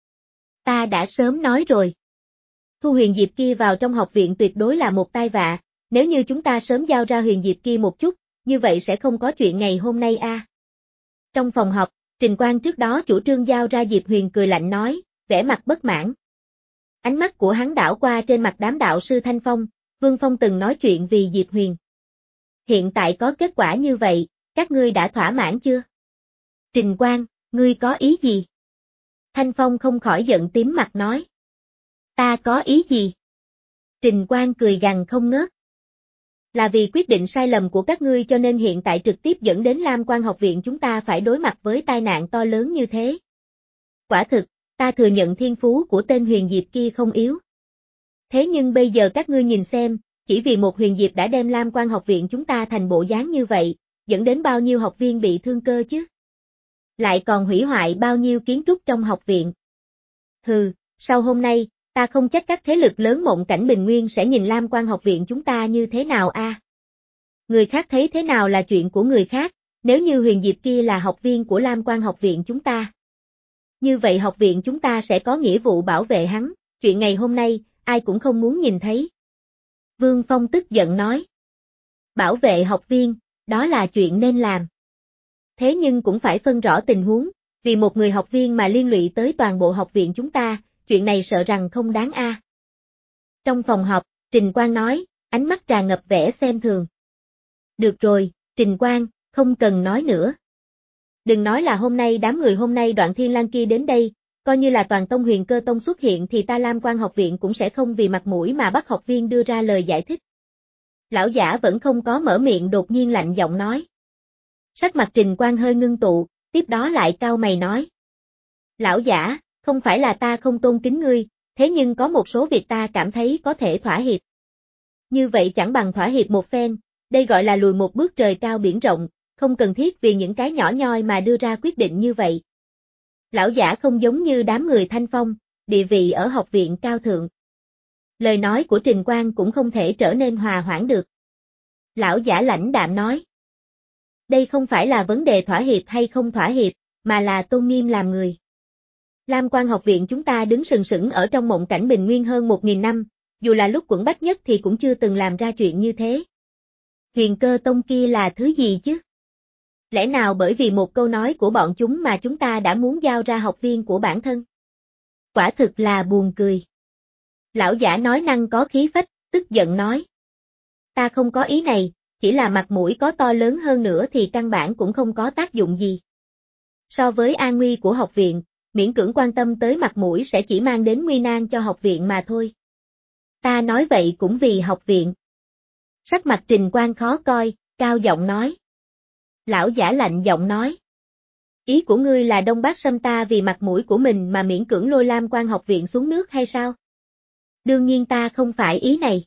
Ta đã sớm nói rồi. Thu Huyền Diệp kia vào trong học viện tuyệt đối là một tai vạ, nếu như chúng ta sớm giao ra Huyền Diệp kia một chút, như vậy sẽ không có chuyện ngày hôm nay a. À. Trong phòng học, Trình Quang trước đó chủ trương giao ra Diệp Huyền cười lạnh nói, vẻ mặt bất mãn. Ánh mắt của hắn đảo qua trên mặt đám đạo sư Thanh Phong, Vương Phong từng nói chuyện vì Diệp Huyền. Hiện tại có kết quả như vậy, các ngươi đã thỏa mãn chưa? Trình Quang, ngươi có ý gì? Thanh Phong không khỏi giận tím mặt nói. Ta có ý gì? Trình Quang cười gằn không ngớt. Là vì quyết định sai lầm của các ngươi cho nên hiện tại trực tiếp dẫn đến Lam Quan học viện chúng ta phải đối mặt với tai nạn to lớn như thế. Quả thực, ta thừa nhận thiên phú của tên Huyền Diệp kia không yếu. Thế nhưng bây giờ các ngươi nhìn xem, chỉ vì một Huyền Diệp đã đem Lam Quan học viện chúng ta thành bộ dáng như vậy, dẫn đến bao nhiêu học viên bị thương cơ chứ? Lại còn hủy hoại bao nhiêu kiến trúc trong học viện. Hừ, sau hôm nay, ta không trách các thế lực lớn Mộng Cảnh Bình Nguyên sẽ nhìn Lam Quan học viện chúng ta như thế nào a. À? Người khác thấy thế nào là chuyện của người khác, nếu như Huyền Diệp kia là học viên của Lam Quan học viện chúng ta. Như vậy học viện chúng ta sẽ có nghĩa vụ bảo vệ hắn, chuyện ngày hôm nay, ai cũng không muốn nhìn thấy. Vương Phong tức giận nói. Bảo vệ học viên, đó là chuyện nên làm. Thế nhưng cũng phải phân rõ tình huống, vì một người học viên mà liên lụy tới toàn bộ học viện chúng ta, chuyện này sợ rằng không đáng a. À. Trong phòng họp, Trình Quang nói, ánh mắt tràn ngập vẻ xem thường. Được rồi, Trình Quang, không cần nói nữa. Đừng nói là hôm nay đám người hôm nay Đoạn Thiên Lang kia đến đây, coi như là toàn tông Huyền Cơ Tông xuất hiện thì ta Lam Quan học viện cũng sẽ không vì mặt mũi mà bắt học viên đưa ra lời giải thích. Lão giả vẫn không có mở miệng đột nhiên lạnh giọng nói. Sắc mặt Trình Quang hơi ngưng tụ, tiếp đó lại cau mày nói. Lão giả, không phải là ta không tôn kính ngươi, thế nhưng có một số việc ta cảm thấy có thể thỏa hiệp. Như vậy chẳng bằng thỏa hiệp một phen, đây gọi là lùi một bước trời cao biển rộng, không cần thiết vì những cái nhỏ nhoi mà đưa ra quyết định như vậy. Lão giả không giống như đám người Thanh Phong, địa vị ở học viện cao thượng. Lời nói của Trình Quang cũng không thể trở nên hòa hoãn được. Lão giả lãnh đạm nói. Đây không phải là vấn đề thỏa hiệp hay không thỏa hiệp, mà là tôn nghiêm làm người. Lam Quan học viện chúng ta đứng sừng sững ở trong mộng cảnh bình nguyên hơn một nghìn năm, dù là lúc quẫn bách nhất thì cũng chưa từng làm ra chuyện như thế. Huyền Cơ Tông kia là thứ gì chứ? Lẽ nào bởi vì một câu nói của bọn chúng mà chúng ta đã muốn giao ra học viên của bản thân? Quả thực là buồn cười. Lão giả nói năng có khí phách, tức giận nói. Ta không có ý này, chỉ là mặt mũi có to lớn hơn nữa thì căn bản cũng không có tác dụng gì. So với an nguy của học viện, miễn cưỡng quan tâm tới mặt mũi sẽ chỉ mang đến nguy nan cho học viện mà thôi. Ta nói vậy cũng vì học viện. Sắc mặt Trình Quang khó coi, cao giọng nói. Lão giả lạnh giọng nói. Ý của ngươi là Đông Bắc Sâm ta vì mặt mũi của mình mà miễn cưỡng lôi Lam Quan học viện xuống nước hay sao? Đương nhiên ta không phải ý này.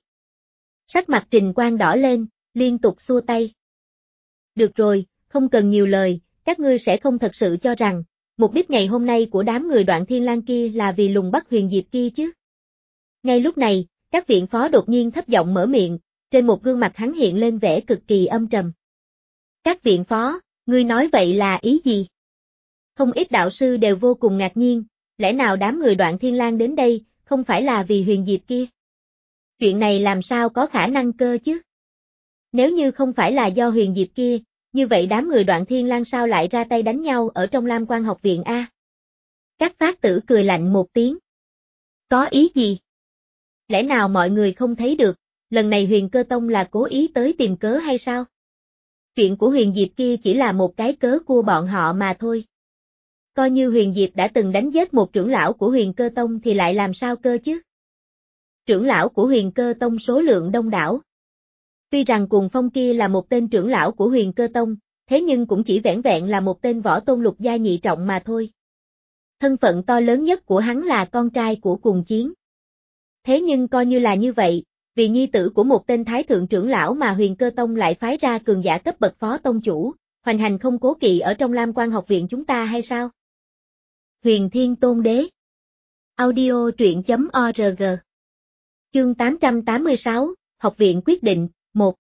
Sắc mặt Trình Quang đỏ lên, liên tục xua tay. Được rồi, không cần nhiều lời, các ngươi sẽ không thật sự cho rằng, mục đích ngày hôm nay của đám người Đoạn Thiên Lang kia là vì lùng bắt Huyền Diệp kia chứ. Ngay lúc này, các viện phó đột nhiên thấp giọng mở miệng, trên một gương mặt hắn hiện lên vẻ cực kỳ âm trầm. Các viện phó, ngươi nói vậy là ý gì? Không ít đạo sư đều vô cùng ngạc nhiên, lẽ nào đám người Đoạn Thiên Lang đến đây, không phải là vì Huyền Diệp kia? Chuyện này làm sao có khả năng cơ chứ? Nếu như không phải là do Huyền Diệp kia, như vậy đám người Đoạn Thiên Lang sao lại ra tay đánh nhau ở trong Lam Quan học viện A? Các phát tử cười lạnh một tiếng. Có ý gì? Lẽ nào mọi người không thấy được, lần này Huyền Cơ Tông là cố ý tới tìm cớ hay sao? Chuyện của Huyền Diệp kia chỉ là một cái cớ của bọn họ mà thôi. Coi như Huyền Diệp đã từng đánh giết một trưởng lão của Huyền Cơ Tông thì lại làm sao cơ chứ? Trưởng lão của Huyền Cơ Tông số lượng đông đảo. Tuy rằng Cuồng Phong kia là một tên trưởng lão của Huyền Cơ Tông, thế nhưng cũng chỉ vẻn vẹn là một tên võ tôn lục gia nhị trọng mà thôi. Thân phận to lớn nhất của hắn là con trai của Cuồng Chiến. Thế nhưng coi như là như vậy, vì nhi tử của một tên thái thượng trưởng lão mà Huyền Cơ Tông lại phái ra cường giả cấp bậc phó tông chủ, hoành hành không cố kỵ ở trong Lam Quan học viện chúng ta hay sao? Huyền Thiên Tôn Đế. Audio truyện chấm org. Chương tám trăm tám mươi sáu, Học viện quyết định, một.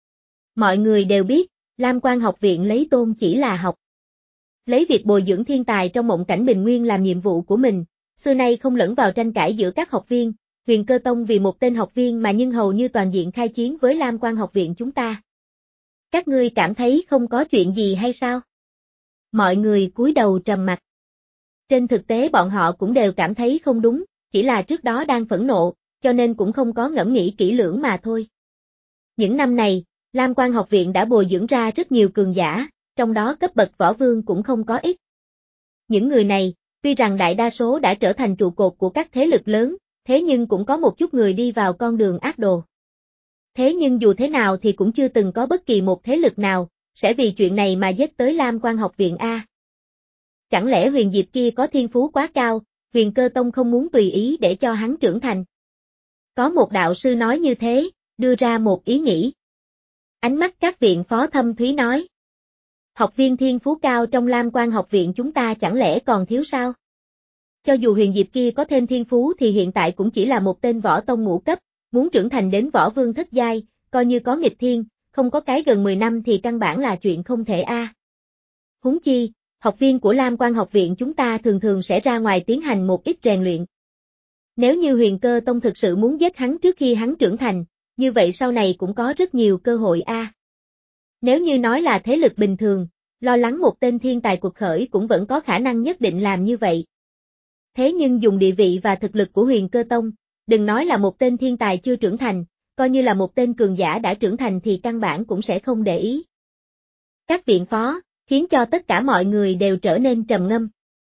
Mọi người đều biết, Lam Quan học viện lấy tôn chỉ là học. Lấy việc bồi dưỡng thiên tài trong mộng cảnh bình nguyên làm nhiệm vụ của mình, xưa nay không lẫn vào tranh cãi giữa các học viên, Huyền Cơ Tông vì một tên học viên mà nhưng hầu như toàn diện khai chiến với Lam Quan học viện chúng ta. Các ngươi cảm thấy không có chuyện gì hay sao? Mọi người cúi đầu trầm mặt. Trên thực tế bọn họ cũng đều cảm thấy không đúng, chỉ là trước đó đang phẫn nộ, cho nên cũng không có ngẫm nghĩ kỹ lưỡng mà thôi. Những năm này, Lam Quan học viện đã bồi dưỡng ra rất nhiều cường giả, trong đó cấp bậc võ vương cũng không có ít. Những người này, tuy rằng đại đa số đã trở thành trụ cột của các thế lực lớn, thế nhưng cũng có một chút người đi vào con đường ác đồ. Thế nhưng dù thế nào thì cũng chưa từng có bất kỳ một thế lực nào, sẽ vì chuyện này mà giết tới Lam Quan học viện A. Chẳng lẽ Huyền Diệp kia có thiên phú quá cao, Huyền Cơ Tông không muốn tùy ý để cho hắn trưởng thành? Có một đạo sư nói như thế, đưa ra một ý nghĩ. Ánh mắt các viện phó thâm thúy nói. Học viên thiên phú cao trong Lam Quan học viện chúng ta chẳng lẽ còn thiếu sao? Cho dù Huyền Diệp kia có thêm thiên phú thì hiện tại cũng chỉ là một tên võ tông ngũ cấp, muốn trưởng thành đến võ vương thất giai, coi như có nghịch thiên, không có cái gần mười năm thì căn bản là chuyện không thể a. À. Huống chi, học viên của Lam Quan học viện chúng ta thường thường sẽ ra ngoài tiến hành một ít rèn luyện. Nếu như Huyền Cơ Tông thực sự muốn giết hắn trước khi hắn trưởng thành, như vậy sau này cũng có rất nhiều cơ hội a. À. Nếu như nói là thế lực bình thường, lo lắng một tên thiên tài cuộc khởi cũng vẫn có khả năng nhất định làm như vậy. Thế nhưng dùng địa vị và thực lực của Huyền Cơ Tông, đừng nói là một tên thiên tài chưa trưởng thành, coi như là một tên cường giả đã trưởng thành thì căn bản cũng sẽ không để ý. Các viện phó, khiến cho tất cả mọi người đều trở nên trầm ngâm.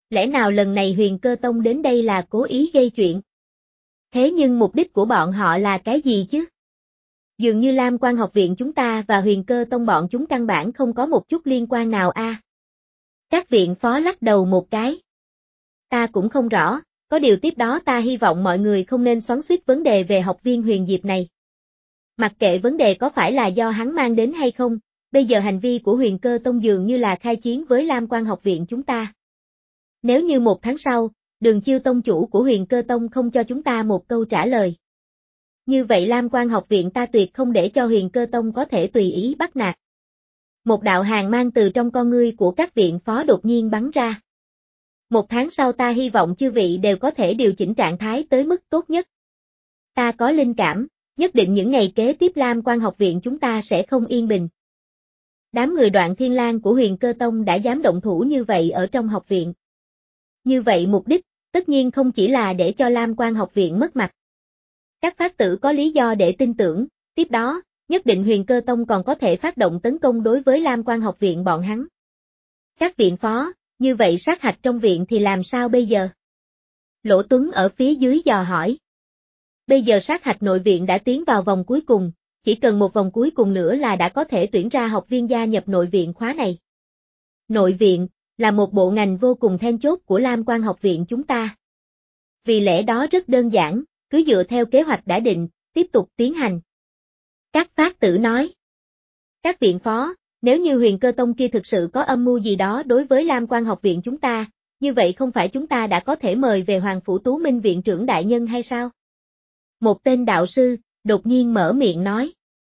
Lẽ nào lần này Huyền Cơ Tông đến đây là cố ý gây chuyện? Thế nhưng mục đích của bọn họ là cái gì chứ? Dường như Lam Quan học viện chúng ta và Huyền Cơ Tông bọn chúng căn bản không có một chút liên quan nào a. À. Các viện phó lắc đầu một cái. Ta cũng không rõ, có điều tiếp đó ta hy vọng mọi người không nên xoắn xuýt vấn đề về học viên Huyền Diệp này. Mặc kệ vấn đề có phải là do hắn mang đến hay không, bây giờ hành vi của Huyền Cơ Tông dường như là khai chiến với Lam Quan học viện chúng ta. Nếu như một tháng sau, Đường Chiêu tông chủ của Huyền Cơ Tông không cho chúng ta một câu trả lời. Như vậy Lam Quan học viện ta tuyệt không để cho Huyền Cơ Tông có thể tùy ý bắt nạt. Một đạo hàn mang từ trong con ngươi của các viện phó đột nhiên bắn ra. Một tháng sau ta hy vọng chư vị đều có thể điều chỉnh trạng thái tới mức tốt nhất. Ta có linh cảm, nhất định những ngày kế tiếp Lam Quan học viện chúng ta sẽ không yên bình. Đám người Đoạn Thiên Lang của Huyền Cơ Tông đã dám động thủ như vậy ở trong học viện. Như vậy mục đích, tất nhiên không chỉ là để cho Lam Quan học viện mất mặt. Các phát tử có lý do để tin tưởng, tiếp đó, nhất định Huyền Cơ Tông còn có thể phát động tấn công đối với Lam Quan học viện bọn hắn. Các viện phó, như vậy sát hạch trong viện thì làm sao bây giờ? Lỗ Tuấn ở phía dưới dò hỏi. Bây giờ sát hạch nội viện đã tiến vào vòng cuối cùng, chỉ cần một vòng cuối cùng nữa là đã có thể tuyển ra học viên gia nhập nội viện khóa này. Nội viện là một bộ ngành vô cùng then chốt của Lam Quan học viện chúng ta. Vì lẽ đó rất đơn giản, cứ dựa theo kế hoạch đã định, tiếp tục tiến hành. Các phát tử nói. Các viện phó, nếu như Huyền Cơ Tông kia thực sự có âm mưu gì đó đối với Lam Quan học viện chúng ta, như vậy không phải chúng ta đã có thể mời về Hoàng Phủ Tú Minh viện trưởng đại nhân hay sao? Một tên đạo sư, đột nhiên mở miệng nói.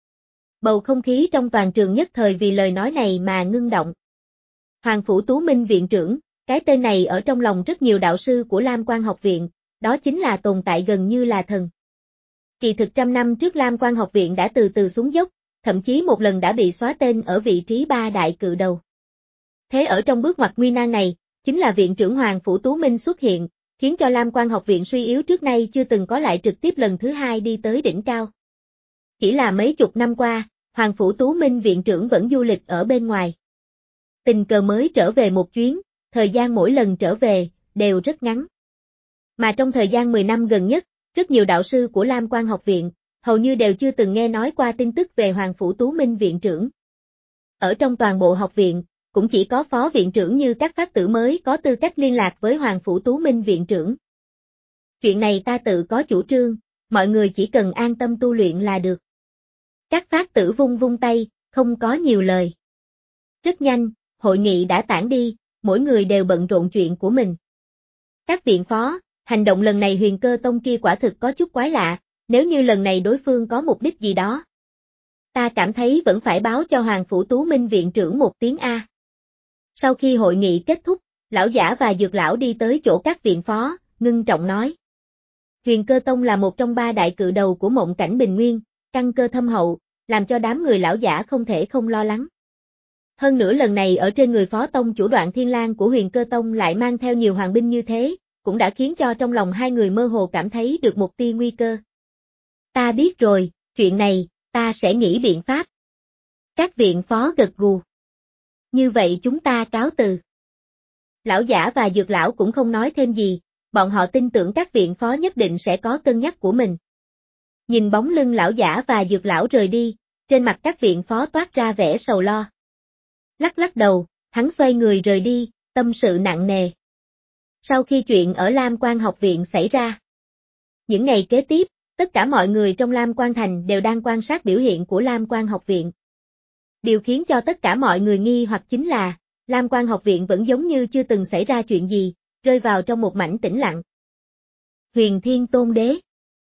Bầu không khí trong toàn trường nhất thời vì lời nói này mà ngưng động. Hoàng Phủ Tú Minh viện trưởng, cái tên này ở trong lòng rất nhiều đạo sư của Lam Quan học viện, đó chính là tồn tại gần như là thần. Kỳ thực trăm năm trước Lam Quan học viện đã từ từ xuống dốc, thậm chí một lần đã bị xóa tên ở vị trí ba đại cự đầu. Thế ở trong bước ngoặt nguy nan này, chính là viện trưởng Hoàng Phủ Tú Minh xuất hiện, khiến cho Lam Quan học viện suy yếu trước nay chưa từng có lại trực tiếp lần thứ hai đi tới đỉnh cao. Chỉ là mấy chục năm qua, Hoàng Phủ Tú Minh viện trưởng vẫn du lịch ở bên ngoài. Tình cờ mới trở về một chuyến, thời gian mỗi lần trở về, đều rất ngắn. Mà trong thời gian mười năm gần nhất, rất nhiều đạo sư của Lam Quan học viện, hầu như đều chưa từng nghe nói qua tin tức về Hoàng Phủ Tú Minh viện trưởng. Ở trong toàn bộ học viện, cũng chỉ có phó viện trưởng như các phát tử mới có tư cách liên lạc với Hoàng Phủ Tú Minh viện trưởng. Chuyện này ta tự có chủ trương, mọi người chỉ cần an tâm tu luyện là được. Các phát tử vung vung tay, không có nhiều lời. Rất nhanh, hội nghị đã tản đi, mỗi người đều bận rộn chuyện của mình. Các viện phó, hành động lần này Huyền Cơ Tông kia quả thực có chút quái lạ, nếu như lần này đối phương có mục đích gì đó. Ta cảm thấy vẫn phải báo cho Hoàng Phủ Tú Minh viện trưởng một tiếng A. Sau khi hội nghị kết thúc, lão giả và dược lão đi tới chỗ các viện phó, ngưng trọng nói. Huyền Cơ Tông là một trong ba đại cự đầu của mộng cảnh bình nguyên, căn cơ thâm hậu, làm cho đám người lão giả không thể không lo lắng. Hơn nữa lần này ở trên người phó tông chủ Đoạn Thiên Lang của Huyền Cơ Tông lại mang theo nhiều hoàng binh như thế, cũng đã khiến cho trong lòng hai người mơ hồ cảm thấy được một tia nguy cơ. Ta biết rồi, chuyện này, ta sẽ nghĩ biện pháp. Các viện phó gật gù. Như vậy chúng ta cáo từ. Lão giả và dược lão cũng không nói thêm gì, bọn họ tin tưởng các viện phó nhất định sẽ có cân nhắc của mình. Nhìn bóng lưng lão giả và dược lão rời đi, trên mặt các viện phó toát ra vẻ sầu lo. Lắc lắc đầu, hắn xoay người rời đi, tâm sự nặng nề. Sau khi chuyện ở Lam Quan học viện xảy ra, những ngày kế tiếp, tất cả mọi người trong Lam Quan thành đều đang quan sát biểu hiện của Lam Quan học viện. Điều khiến cho tất cả mọi người nghi hoặc chính là, Lam Quan học viện vẫn giống như chưa từng xảy ra chuyện gì, rơi vào trong một mảnh tĩnh lặng. Huyền Thiên Tôn Đế.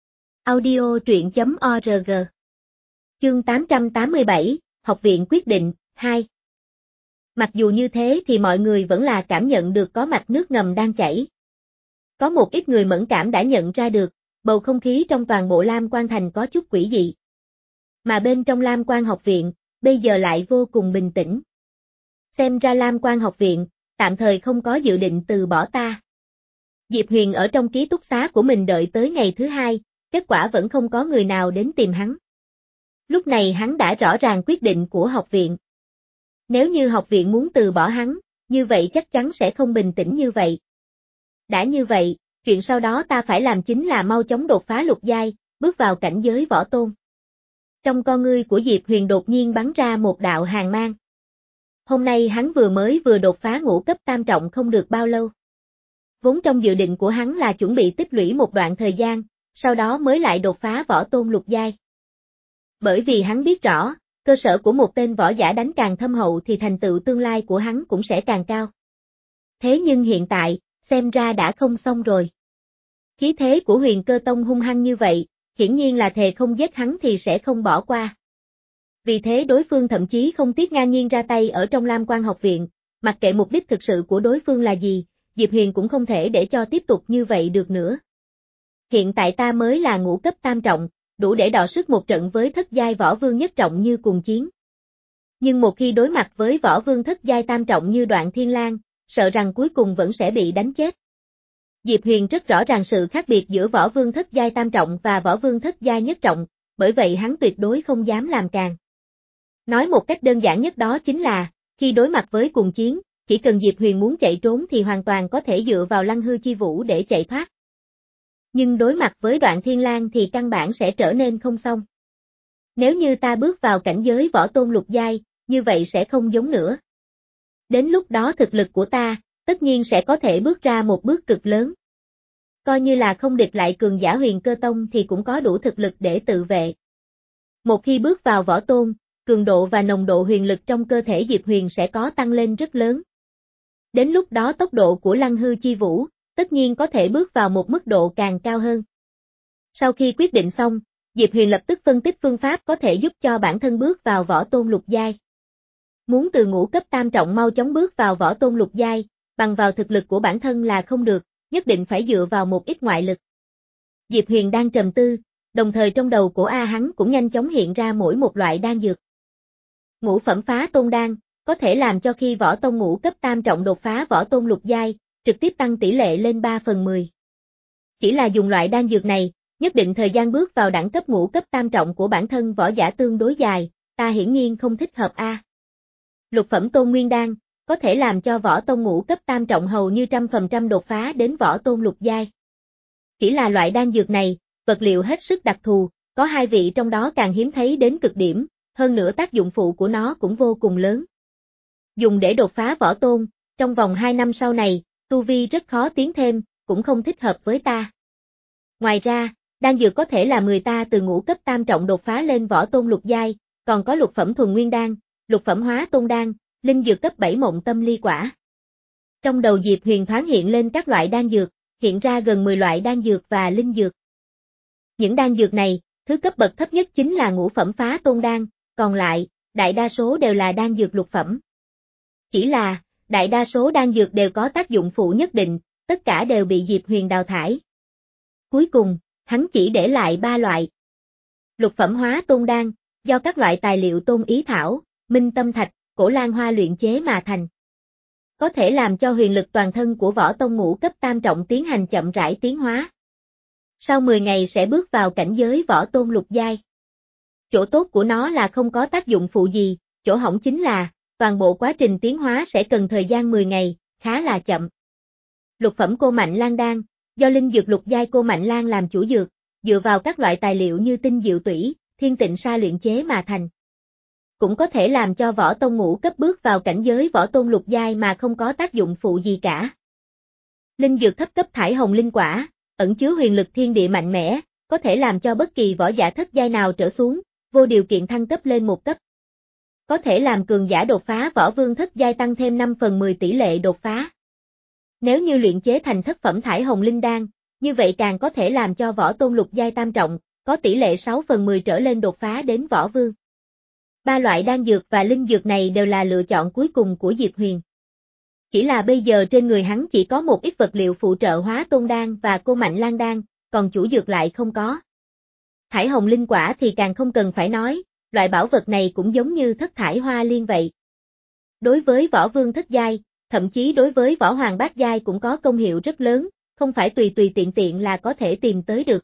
Audio truyện chấm org. Chương tám trăm tám mươi bảy, Học viện quyết định, hai. Mặc dù như thế thì mọi người vẫn là cảm nhận được có mạch nước ngầm đang chảy. Có một ít người mẫn cảm đã nhận ra được, bầu không khí trong toàn bộ Lam Quan thành có chút quỷ dị. Mà bên trong Lam Quan học viện, bây giờ lại vô cùng bình tĩnh. Xem ra Lam Quan học viện, tạm thời không có dự định từ bỏ ta. Diệp Huyền ở trong ký túc xá của mình đợi tới ngày thứ hai, kết quả vẫn không có người nào đến tìm hắn. Lúc này hắn đã rõ ràng quyết định của học viện. Nếu như học viện muốn từ bỏ hắn, như vậy chắc chắn sẽ không bình tĩnh như vậy, Đã như vậy, chuyện sau đó ta phải làm chính là mau chóng đột phá lục giai, bước vào cảnh giới võ tôn. Trong con ngươi của Diệp Huyền đột nhiên bắn ra một đạo hàn mang. Hôm nay hắn vừa mới vừa đột phá ngũ cấp tam trọng không được bao lâu. Vốn trong dự định của hắn là chuẩn bị tích lũy một đoạn thời gian, sau đó mới lại đột phá võ tôn lục giai. Bởi vì hắn biết rõ, cơ sở của một tên võ giả đánh càng thâm hậu thì thành tựu tương lai của hắn cũng sẽ càng cao. Thế nhưng hiện tại, xem ra đã không xong rồi. Khí thế của Huyền Cơ Tông hung hăng như vậy, hiển nhiên là thề không giết hắn thì sẽ không bỏ qua. Vì thế đối phương thậm chí không tiếc ngang nhiên ra tay ở trong Lam Quan học viện, mặc kệ mục đích thực sự của đối phương là gì, Diệp Huyền cũng không thể để cho tiếp tục như vậy được nữa. Hiện tại ta mới là ngũ cấp tam trọng, đủ để đọ sức một trận với thất giai võ vương nhất trọng như cùng chiến. Nhưng một khi đối mặt với võ vương thất giai tam trọng như Đoạn Thiên Lang, sợ rằng cuối cùng vẫn sẽ bị đánh chết. Diệp Huyền rất rõ ràng sự khác biệt giữa võ vương thất giai tam trọng và võ vương thất giai nhất trọng, bởi vậy hắn tuyệt đối không dám làm càng. Nói một cách đơn giản nhất đó chính là, khi đối mặt với cùng chiến, chỉ cần Diệp Huyền muốn chạy trốn thì hoàn toàn có thể dựa vào Lăng Hư Chi Vũ để chạy thoát. Nhưng đối mặt với Đoạn Thiên Lang thì căn bản sẽ trở nên không xong. Nếu như ta bước vào cảnh giới võ tôn lục giai, như vậy sẽ không giống nữa. Đến lúc đó thực lực của ta, tất nhiên sẽ có thể bước ra một bước cực lớn. Coi như là không địch lại cường giả Huyền Cơ Tông thì cũng có đủ thực lực để tự vệ. Một khi bước vào võ tôn, cường độ và nồng độ huyền lực trong cơ thể Diệp Huyền sẽ có tăng lên rất lớn. Đến lúc đó tốc độ của Lăng Hư Chi Vũ, tất nhiên có thể bước vào một mức độ càng cao hơn. Sau khi quyết định xong, Diệp Huyền lập tức phân tích phương pháp có thể giúp cho bản thân bước vào võ tôn lục giai. Muốn từ ngũ cấp tam trọng mau chóng bước vào võ tôn lục giai, bằng vào thực lực của bản thân là không được, nhất định phải dựa vào một ít ngoại lực. Diệp Huyền đang trầm tư, đồng thời trong đầu của A hắn cũng nhanh chóng hiện ra mỗi một loại đan dược. Ngũ phẩm phá tôn đan, có thể làm cho khi võ tôn ngũ cấp tam trọng đột phá võ tôn lục giai, trực tiếp tăng tỷ lệ lên ba phần mười. Chỉ là dùng loại đan dược này, nhất định thời gian bước vào đẳng cấp ngũ cấp tam trọng của bản thân võ giả tương đối dài, ta hiển nhiên không thích hợp A. Lục phẩm tôn nguyên đan, có thể làm cho võ tôn ngũ cấp tam trọng hầu như trăm phần trăm đột phá đến võ tôn lục giai. Chỉ là loại đan dược này, vật liệu hết sức đặc thù, có hai vị trong đó càng hiếm thấy đến cực điểm, hơn nữa tác dụng phụ của nó cũng vô cùng lớn. Dùng để đột phá võ tôn, trong vòng hai năm sau này, tu vi rất khó tiến thêm, cũng không thích hợp với ta. Ngoài ra, đan dược có thể làm người ta từ ngũ cấp tam trọng đột phá lên võ tôn lục giai, còn có lục phẩm thuần nguyên đan, lục phẩm hóa tôn đan, linh dược cấp bảy mộng tâm ly quả. Trong đầu Diệp Huyền thoáng hiện lên các loại đan dược, hiện ra gần mười loại đan dược và linh dược. Những đan dược này, thứ cấp bậc thấp nhất chính là ngũ phẩm phá tôn đan, còn lại, đại đa số đều là đan dược lục phẩm. Chỉ là, đại đa số đan dược đều có tác dụng phụ nhất định, tất cả đều bị Diệp Huyền đào thải. Cuối cùng, hắn chỉ để lại ba loại. Lục phẩm hóa tôn đan, do các loại tài liệu tôn ý thảo, minh tâm thạch, cổ lan hoa luyện chế mà thành. Có thể làm cho huyền lực toàn thân của võ tông ngũ cấp tam trọng tiến hành chậm rãi tiến hóa. Sau mười ngày sẽ bước vào cảnh giới võ tôn lục giai. Chỗ tốt của nó là không có tác dụng phụ gì, chỗ hỏng chính là, toàn bộ quá trình tiến hóa sẽ cần thời gian mười ngày, khá là chậm. Lục phẩm cô mạnh lan đan, do linh dược lục giai cô mạnh lan làm chủ dược, dựa vào các loại tài liệu như tinh diệu tủy, thiên tịnh sa luyện chế mà thành. Cũng có thể làm cho võ tông ngũ cấp bước vào cảnh giới võ tôn lục giai mà không có tác dụng phụ gì cả. Linh dược thấp cấp thải hồng linh quả, ẩn chứa huyền lực thiên địa mạnh mẽ, có thể làm cho bất kỳ võ giả thất giai nào trở xuống, vô điều kiện thăng cấp lên một cấp. Có thể làm cường giả đột phá võ vương thất giai tăng thêm năm phần mười tỷ lệ đột phá. Nếu như luyện chế thành thất phẩm thải hồng linh đan, như vậy càng có thể làm cho võ tôn lục giai tam trọng, có tỷ lệ sáu phần mười trở lên đột phá đến võ vương. Ba loại đan dược và linh dược này đều là lựa chọn cuối cùng của Diệp Huyền. Chỉ là bây giờ trên người hắn chỉ có một ít vật liệu phụ trợ hóa tôn đan và cô mạnh lan đan, còn chủ dược lại không có. Thải hồng linh quả thì càng không cần phải nói, loại bảo vật này cũng giống như thất thải hoa liên vậy. Đối với võ vương thất giai, thậm chí đối với võ hoàng bát giai cũng có công hiệu rất lớn, không phải tùy tùy tiện tiện là có thể tìm tới được.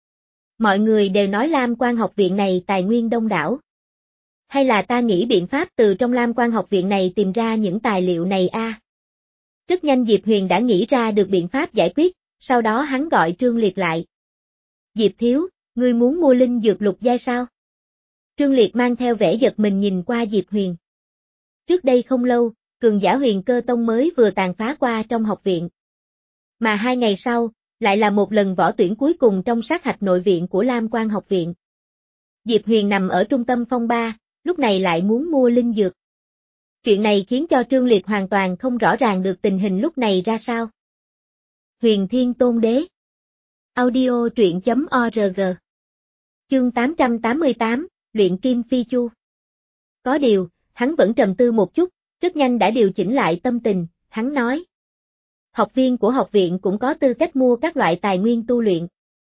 Mọi người đều nói Lam Quan học viện này tài nguyên đông đảo. Hay là ta nghĩ biện pháp từ trong Lam Quan học viện này tìm ra những tài liệu này a? Rất nhanh Diệp Huyền đã nghĩ ra được biện pháp giải quyết, sau đó hắn gọi Trương Liệt lại. Diệp thiếu, ngươi muốn mua linh dược lục giai sao? Trương Liệt mang theo vẻ giật mình nhìn qua Diệp Huyền. Trước đây không lâu, cường giả Huyền Cơ Tông mới vừa tàn phá qua trong học viện. Mà hai ngày sau, lại là một lần võ tuyển cuối cùng trong sát hạch nội viện của Lam Quan học viện. Diệp Huyền nằm ở trung tâm phong ba, lúc này lại muốn mua linh dược. Chuyện này khiến cho Trương Liệt hoàn toàn không rõ ràng được tình hình lúc này ra sao. Huyền Thiên Tôn Đế. Audio truyện chấm org. Chương tám trăm tám mươi tám, Luyện Kim Phi Chu. Có điều, hắn vẫn trầm tư một chút, rất nhanh đã điều chỉnh lại tâm tình, hắn nói. Học viên của học viện cũng có tư cách mua các loại tài nguyên tu luyện.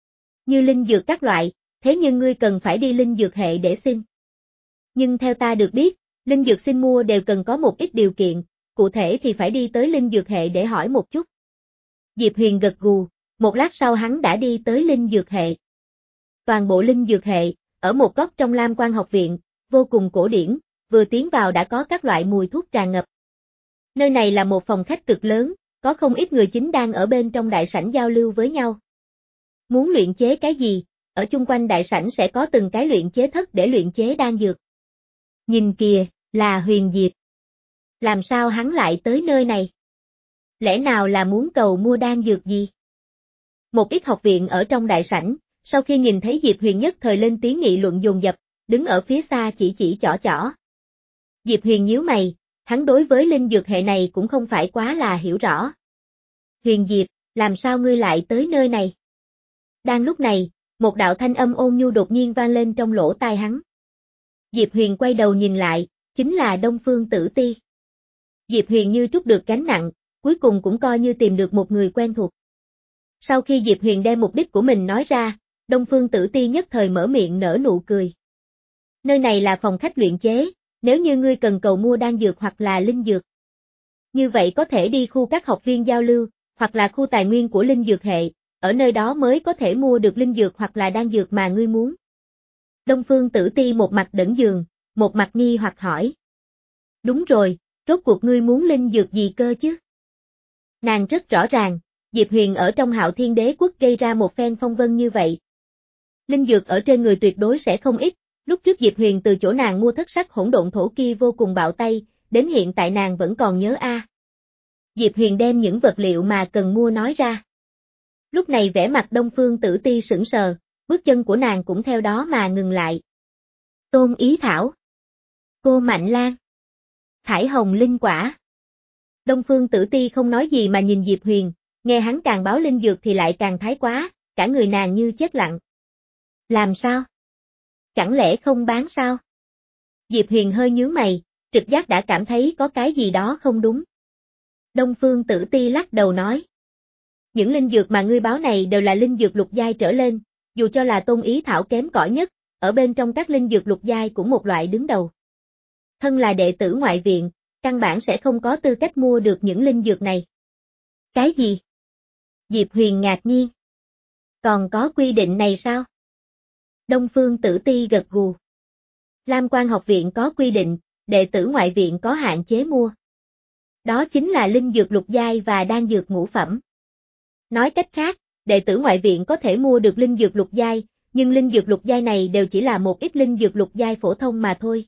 Như linh dược các loại, thế nhưng ngươi cần phải đi linh dược hệ để xin. Nhưng theo ta được biết, linh dược xin mua đều cần có một ít điều kiện, cụ thể thì phải đi tới linh dược hệ để hỏi một chút. Diệp Huyền gật gù, một lát sau hắn đã đi tới linh dược hệ. Toàn bộ linh dược hệ, ở một góc trong Lam Quan học viện, vô cùng cổ điển, vừa tiến vào đã có các loại mùi thuốc tràn ngập. Nơi này là một phòng khách cực lớn, có không ít người chính đang ở bên trong đại sảnh giao lưu với nhau. Muốn luyện chế cái gì, ở chung quanh đại sảnh sẽ có từng cái luyện chế thất để luyện chế đan dược. Nhìn kìa, là Huyền Diệp. Làm sao hắn lại tới nơi này? Lẽ nào là muốn cầu mua đan dược gì? Một ít học viện ở trong đại sảnh, sau khi nhìn thấy Diệp Huyền nhất thời lên tiếng nghị luận dồn dập, đứng ở phía xa chỉ chỉ chỏ chỏ. Diệp Huyền nhíu mày, hắn đối với linh dược hệ này cũng không phải quá là hiểu rõ. Huyền Diệp, làm sao ngươi lại tới nơi này? Đang lúc này, một đạo thanh âm ôn nhu đột nhiên vang lên trong lỗ tai hắn. Diệp Huyền quay đầu nhìn lại, chính là Đông Phương Tử Ti. Diệp Huyền như trút được gánh nặng, cuối cùng cũng coi như tìm được một người quen thuộc. Sau khi Diệp Huyền đem mục đích của mình nói ra, Đông Phương Tử Ti nhất thời mở miệng nở nụ cười. Nơi này là phòng khách luyện chế, nếu như ngươi cần cầu mua đan dược hoặc là linh dược. Như vậy có thể đi khu các học viên giao lưu, hoặc là khu tài nguyên của linh dược hệ, ở nơi đó mới có thể mua được linh dược hoặc là đan dược mà ngươi muốn. Đông Phương Tử Ti một mặt đẩn dường, một mặt nghi hoặc hỏi. Đúng rồi, rốt cuộc ngươi muốn linh dược gì cơ chứ? Nàng rất rõ ràng, Diệp Huyền ở trong Hạo Thiên Đế Quốc gây ra một phen phong vân như vậy. Linh dược ở trên người tuyệt đối sẽ không ít, lúc trước Diệp Huyền từ chỗ nàng mua thất sắc hỗn độn thổ kia vô cùng bạo tay, đến hiện tại nàng vẫn còn nhớ a. À. Diệp Huyền đem những vật liệu mà cần mua nói ra. Lúc này vẻ mặt Đông Phương Tử Ti sững sờ, bước chân của nàng cũng theo đó mà ngừng lại. Tôn Ý Thảo, Cô Mạnh Lan, Thải Hồng Linh Quả. Đông Phương Tử Ti không nói gì mà nhìn Diệp Huyền, nghe hắn càng báo linh dược thì lại càng thái quá, cả người nàng như chết lặng. Làm sao? Chẳng lẽ không bán sao? Diệp Huyền hơi nhướng mày, trực giác đã cảm thấy có cái gì đó không đúng. Đông Phương Tử Ti lắc đầu nói. Những linh dược mà ngươi báo này đều là linh dược lục giai trở lên, dù cho là Tôn Ý Thảo kém cỏi nhất, ở bên trong các linh dược lục giai cũng một loại đứng đầu. Thân là đệ tử ngoại viện, căn bản sẽ không có tư cách mua được những linh dược này. Cái gì? Diệp Huyền ngạc nhiên. Còn có quy định này sao? Đông Phương Tử Ti gật gù. Lam Quan học viện có quy định, đệ tử ngoại viện có hạn chế mua. Đó chính là linh dược lục giai và đan dược ngũ phẩm. Nói cách khác, đệ tử ngoại viện có thể mua được linh dược lục giai, nhưng linh dược lục giai này đều chỉ là một ít linh dược lục giai phổ thông mà thôi.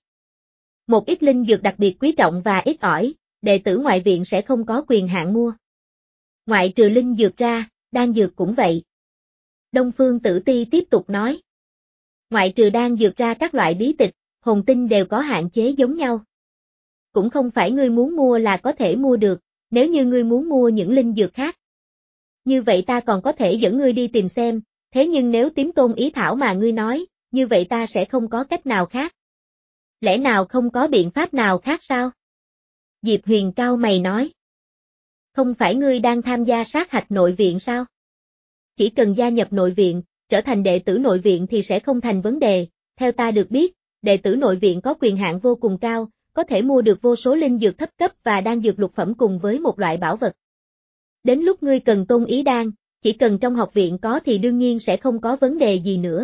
Một ít linh dược đặc biệt quý trọng và ít ỏi, đệ tử ngoại viện sẽ không có quyền hạn mua. Ngoại trừ linh dược ra, đan dược cũng vậy. Đông Phương Tử Ti tiếp tục nói. Ngoại trừ đan dược ra các loại bí tịch, hồn tinh đều có hạn chế giống nhau. Cũng không phải ngươi muốn mua là có thể mua được, nếu như ngươi muốn mua những linh dược khác. Như vậy ta còn có thể dẫn ngươi đi tìm xem, thế nhưng nếu tím Tôn Ý Thảo mà ngươi nói, như vậy ta sẽ không có cách nào khác. Lẽ nào không có biện pháp nào khác sao? Diệp Huyền cau mày nói. Không phải ngươi đang tham gia sát hạch nội viện sao? Chỉ cần gia nhập nội viện, trở thành đệ tử nội viện thì sẽ không thành vấn đề, theo ta được biết, đệ tử nội viện có quyền hạn vô cùng cao, có thể mua được vô số linh dược thấp cấp và đan dược lục phẩm cùng với một loại bảo vật. Đến lúc ngươi cần Tôn Ý đan, chỉ cần trong học viện có thì đương nhiên sẽ không có vấn đề gì nữa.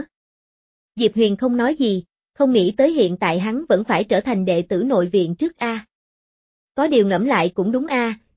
Diệp Huyền không nói gì, không nghĩ tới hiện tại hắn vẫn phải trở thành đệ tử nội viện trước a. Có điều ngẫm lại cũng đúng a,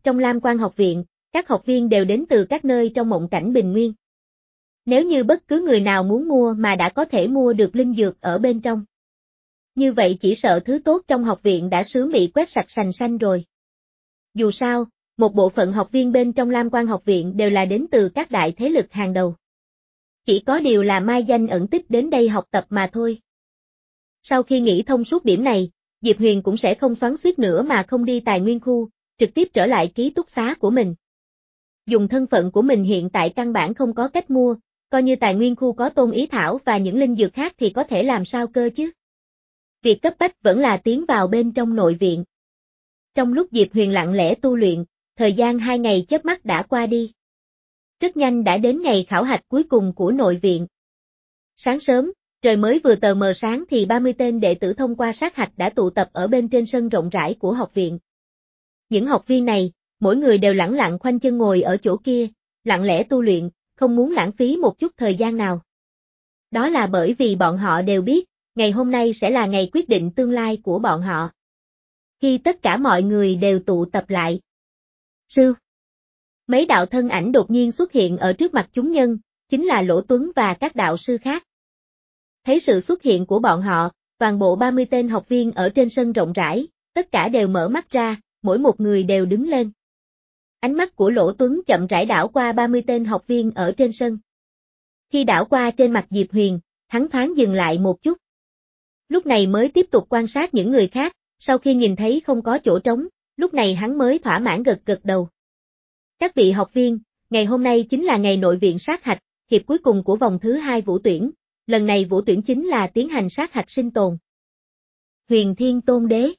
trong Lam Quan học viện, các học viên đều đến từ các nơi trong mộng cảnh bình nguyên. Nếu như bất cứ người nào muốn mua mà đã có thể mua được linh dược ở bên trong. Như vậy chỉ sợ thứ tốt trong học viện đã sớm bị quét sạch sành xanh rồi. Dù sao, một bộ phận học viên bên trong Lam Quan học viện đều là đến từ các đại thế lực hàng đầu. Chỉ có điều là mai danh ẩn tích đến đây học tập mà thôi. Sau khi nghĩ thông suốt điểm này, Diệp Huyền cũng sẽ không xoắn xuýt nữa mà không đi tài nguyên khu, trực tiếp trở lại ký túc xá của mình. Dùng thân phận của mình hiện tại căn bản không có cách mua, coi như tài nguyên khu có tôn ý thảo và những linh dược khác thì có thể làm sao cơ chứ. Việc cấp bách vẫn là tiến vào bên trong nội viện. Trong lúc Diệp Huyền lặng lẽ tu luyện, thời gian hai ngày chớp mắt đã qua đi. Rất nhanh đã đến ngày khảo hạch cuối cùng của nội viện. Sáng sớm, trời mới vừa tờ mờ sáng thì ba mươi tên đệ tử thông qua sát hạch đã tụ tập ở bên trên sân rộng rãi của học viện. Những học viên này, mỗi người đều lẳng lặng khoanh chân ngồi ở chỗ kia, lặng lẽ tu luyện, không muốn lãng phí một chút thời gian nào. Đó là bởi vì bọn họ đều biết, ngày hôm nay sẽ là ngày quyết định tương lai của bọn họ. Khi tất cả mọi người đều tụ tập lại. Sư. Mấy đạo thân ảnh đột nhiên xuất hiện ở trước mặt chúng nhân, chính là Lỗ Tuấn và các đạo sư khác. Thấy sự xuất hiện của bọn họ, toàn bộ ba mươi tên học viên ở trên sân rộng rãi, tất cả đều mở mắt ra, mỗi một người đều đứng lên. Ánh mắt của Lỗ Tuấn chậm rãi đảo qua ba mươi tên học viên ở trên sân. Khi đảo qua trên mặt Diệp Huyền, hắn thoáng dừng lại một chút. Lúc này mới tiếp tục quan sát những người khác, sau khi nhìn thấy không có chỗ trống, lúc này hắn mới thỏa mãn gật gật đầu. Các vị học viên, ngày hôm nay chính là ngày nội viện sát hạch, hiệp cuối cùng của vòng thứ hai vũ tuyển, lần này vũ tuyển chính là tiến hành sát hạch sinh tồn. Huyền Thiên Tôn Đế.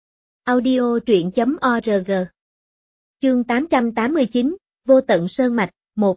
Audio truyện chấm org. Chương tám trăm tám mươi chín, Vô Tận Sơn Mạch, một.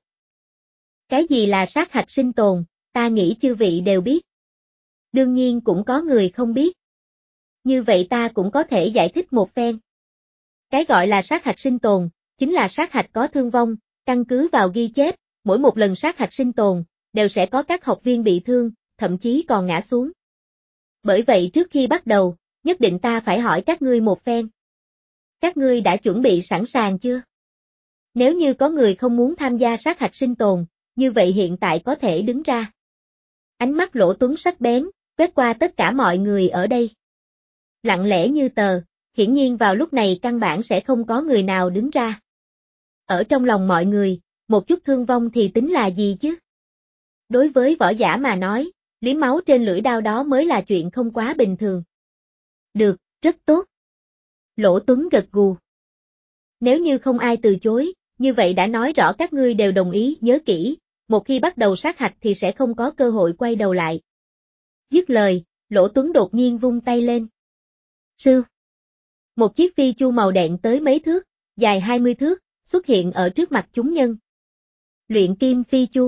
Cái gì là sát hạch sinh tồn, ta nghĩ chư vị đều biết. Đương nhiên cũng có người không biết. Như vậy ta cũng có thể giải thích một phen. Cái gọi là sát hạch sinh tồn, chính là sát hạch có thương vong, căn cứ vào ghi chép, mỗi một lần sát hạch sinh tồn, đều sẽ có các học viên bị thương, thậm chí còn ngã xuống. Bởi vậy trước khi bắt đầu, nhất định ta phải hỏi các ngươi một phen. Các ngươi đã chuẩn bị sẵn sàng chưa? Nếu như có người không muốn tham gia sát hạch sinh tồn, như vậy hiện tại có thể đứng ra. Ánh mắt Lỗ Tuấn sắc bén, quét qua tất cả mọi người ở đây. Lặng lẽ như tờ, hiển nhiên vào lúc này căn bản sẽ không có người nào đứng ra. Ở trong lòng mọi người, một chút thương vong thì tính là gì chứ? Đối với võ giả mà nói, liếm máu trên lưỡi đao đó mới là chuyện không quá bình thường. Được, rất tốt. Lỗ Tuấn gật gù. Nếu như không ai từ chối, như vậy đã nói rõ các ngươi đều đồng ý, nhớ kỹ, một khi bắt đầu sát hạch thì sẽ không có cơ hội quay đầu lại. Dứt lời, Lỗ Tuấn đột nhiên vung tay lên. Sư. Một chiếc phi chu màu đen tới mấy thước, dài hai mươi thước, xuất hiện ở trước mặt chúng nhân. Luyện kim phi chu.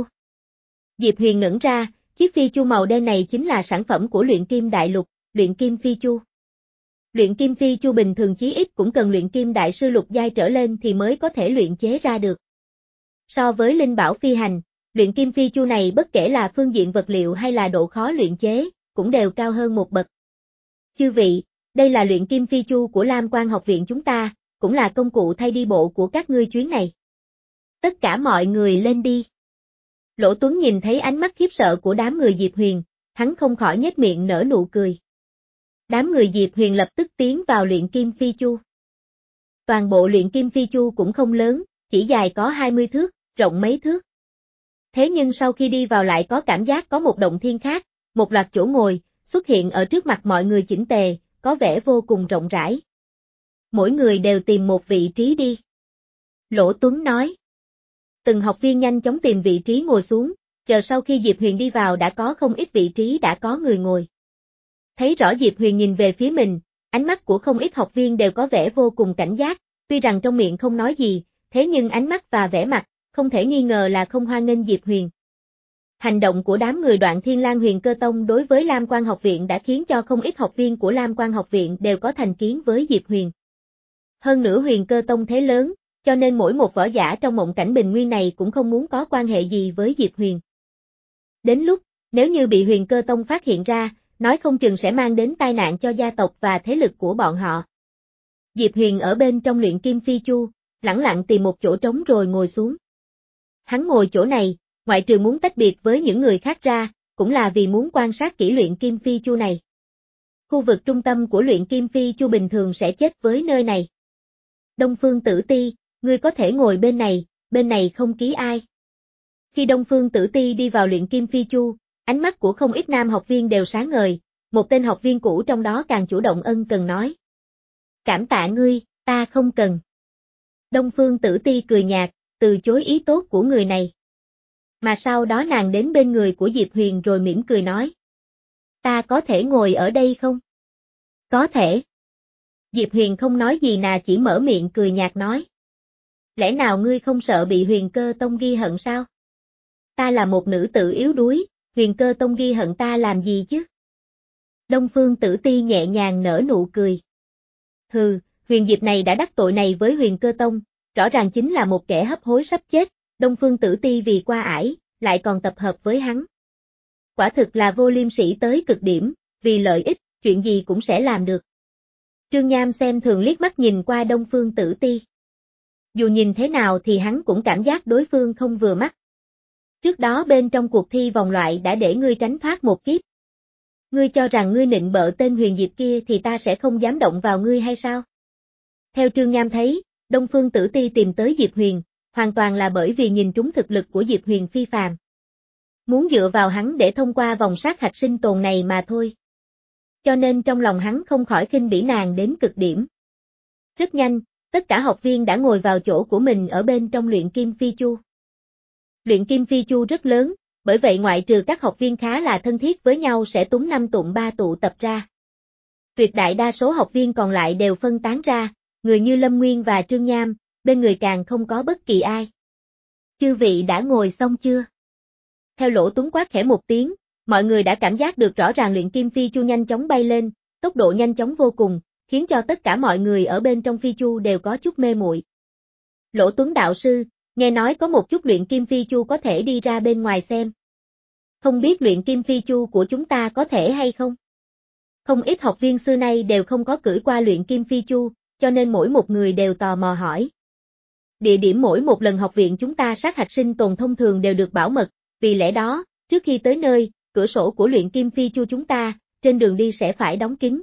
Diệp Huyền ngẩn ra, chiếc phi chu màu đen này chính là sản phẩm của luyện kim đại lục, luyện kim phi chu. Luyện kim phi chu bình thường chí ít cũng cần luyện kim đại sư lục giai trở lên thì mới có thể luyện chế ra được. So với linh bảo phi hành, luyện kim phi chu này bất kể là phương diện vật liệu hay là độ khó luyện chế, cũng đều cao hơn một bậc. Chư vị, đây là luyện kim phi chu của Lam Quan học viện chúng ta, cũng là công cụ thay đi bộ của các ngươi chuyến này. Tất cả mọi người lên đi. Lỗ Tuấn nhìn thấy ánh mắt khiếp sợ của đám người Diệp Huyền, hắn không khỏi nhếch miệng nở nụ cười. Đám người Diệp Huyền lập tức tiến vào luyện kim phi chu. Toàn bộ luyện kim phi chu cũng không lớn, chỉ dài có hai mươi thước, rộng mấy thước. Thế nhưng sau khi đi vào lại có cảm giác có một động thiên khác, một loạt chỗ ngồi, xuất hiện ở trước mặt mọi người chỉnh tề, có vẻ vô cùng rộng rãi. Mỗi người đều tìm một vị trí đi. Lỗ Tuấn nói. Từng học viên nhanh chóng tìm vị trí ngồi xuống, chờ sau khi Diệp Huyền đi vào đã có không ít vị trí đã có người ngồi. Thấy rõ Diệp Huyền nhìn về phía mình, ánh mắt của không ít học viên đều có vẻ vô cùng cảnh giác, tuy rằng trong miệng không nói gì, thế nhưng ánh mắt và vẻ mặt, không thể nghi ngờ là không hoan nghênh Diệp Huyền. Hành động của đám người Đoạn Thiên Lang Huyền Cơ Tông đối với Lam Quan học viện đã khiến cho không ít học viên của Lam Quan học viện đều có thành kiến với Diệp Huyền. Hơn nữa Huyền Cơ Tông thế lớn, cho nên mỗi một võ giả trong mộng cảnh bình nguyên này cũng không muốn có quan hệ gì với Diệp Huyền. Đến lúc, nếu như bị Huyền Cơ Tông phát hiện ra, nói không chừng sẽ mang đến tai nạn cho gia tộc và thế lực của bọn họ. Diệp Huyền ở bên trong luyện kim phi chu, lẳng lặng tìm một chỗ trống rồi ngồi xuống. Hắn ngồi chỗ này, ngoại trừ muốn tách biệt với những người khác ra, cũng là vì muốn quan sát kỹ luyện kim phi chu này. Khu vực trung tâm của luyện kim phi chu bình thường sẽ chết với nơi này. Đông Phương Tử Ti, ngươi có thể ngồi bên này, bên này không ký ai. Khi Đông Phương Tử Ti đi vào luyện kim phi chu, ánh mắt của không ít nam học viên đều sáng ngời, một tên học viên cũ trong đó càng chủ động ân cần nói. Cảm tạ ngươi, ta không cần. Đông Phương Tử Ti cười nhạt, từ chối ý tốt của người này. Mà sau đó nàng đến bên người của Diệp Huyền rồi mỉm cười nói. Ta có thể ngồi ở đây không? Có thể. Diệp Huyền không nói gì nà chỉ mở miệng cười nhạt nói. Lẽ nào ngươi không sợ bị Huyền Cơ Tông ghi hận sao? Ta là một nữ tử yếu đuối, Huyền Cơ Tông ghi hận ta làm gì chứ? Đông Phương Tử Ti nhẹ nhàng nở nụ cười. Hừ, Huyền Diệp này đã đắc tội này với Huyền Cơ Tông, rõ ràng chính là một kẻ hấp hối sắp chết, Đông Phương Tử Ti vì qua ải, lại còn tập hợp với hắn. Quả thực là vô liêm sỉ tới cực điểm, vì lợi ích, chuyện gì cũng sẽ làm được. Trương Nham xem thường liếc mắt nhìn qua Đông Phương Tử Ti. Dù nhìn thế nào thì hắn cũng cảm giác đối phương không vừa mắt. Trước đó bên trong cuộc thi vòng loại đã để ngươi tránh thoát một kiếp. Ngươi cho rằng ngươi nịnh bợ tên Huyền Diệp kia thì ta sẽ không dám động vào ngươi hay sao? Theo Trương Nham thấy, Đông Phương Tử Ti tìm tới Diệp Huyền, hoàn toàn là bởi vì nhìn trúng thực lực của Diệp Huyền phi phàm. Muốn dựa vào hắn để thông qua vòng sát hạch sinh tồn này mà thôi. Cho nên trong lòng hắn không khỏi khinh bỉ nàng đến cực điểm. Rất nhanh, tất cả học viên đã ngồi vào chỗ của mình ở bên trong luyện kim phi chu. Luyện kim phi chu rất lớn, bởi vậy ngoại trừ các học viên khá là thân thiết với nhau sẽ túm năm tụm ba tụ tập ra. Tuyệt đại đa số học viên còn lại đều phân tán ra, người như Lâm Nguyên và Trương Nham, bên người càng không có bất kỳ ai. Chư vị đã ngồi xong chưa? Theo Lỗ Tuấn quát khẽ một tiếng, mọi người đã cảm giác được rõ ràng luyện kim phi chu nhanh chóng bay lên, tốc độ nhanh chóng vô cùng, khiến cho tất cả mọi người ở bên trong phi chu đều có chút mê muội. Lỗ Tuấn đạo sư, nghe nói có một chút luyện kim phi chu có thể đi ra bên ngoài xem. Không biết luyện kim phi chu của chúng ta có thể hay không? Không ít học viên xưa nay đều không có cưỡi qua luyện kim phi chu, cho nên mỗi một người đều tò mò hỏi. Địa điểm mỗi một lần học viện chúng ta sát hạch sinh tồn thông thường đều được bảo mật, vì lẽ đó, trước khi tới nơi, cửa sổ của luyện kim phi chu chúng ta, trên đường đi sẽ phải đóng kín.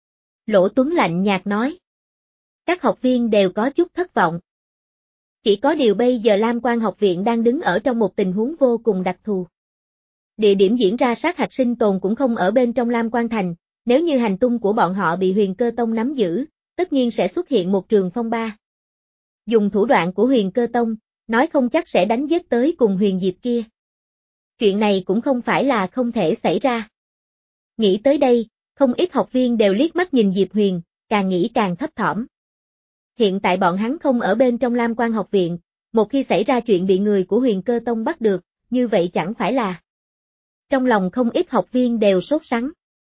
Lỗ Tuấn lạnh nhạt nói. Các học viên đều có chút thất vọng. Chỉ có điều bây giờ Lam Quan học viện đang đứng ở trong một tình huống vô cùng đặc thù. Địa điểm diễn ra sát hạch sinh tồn cũng không ở bên trong Lam Quan thành, nếu như hành tung của bọn họ bị Huyền Cơ Tông nắm giữ, tất nhiên sẽ xuất hiện một trường phong ba. Dùng thủ đoạn của Huyền Cơ Tông, nói không chắc sẽ đánh giết tới cùng Huyền Diệp kia. Chuyện này cũng không phải là không thể xảy ra. Nghĩ tới đây, không ít học viên đều liếc mắt nhìn Diệp Huyền, càng nghĩ càng thấp thỏm. Hiện tại bọn hắn không ở bên trong Lam Quan học viện, một khi xảy ra chuyện bị người của Huyền Cơ Tông bắt được, như vậy chẳng phải là. Trong lòng không ít học viên đều sốt sắng.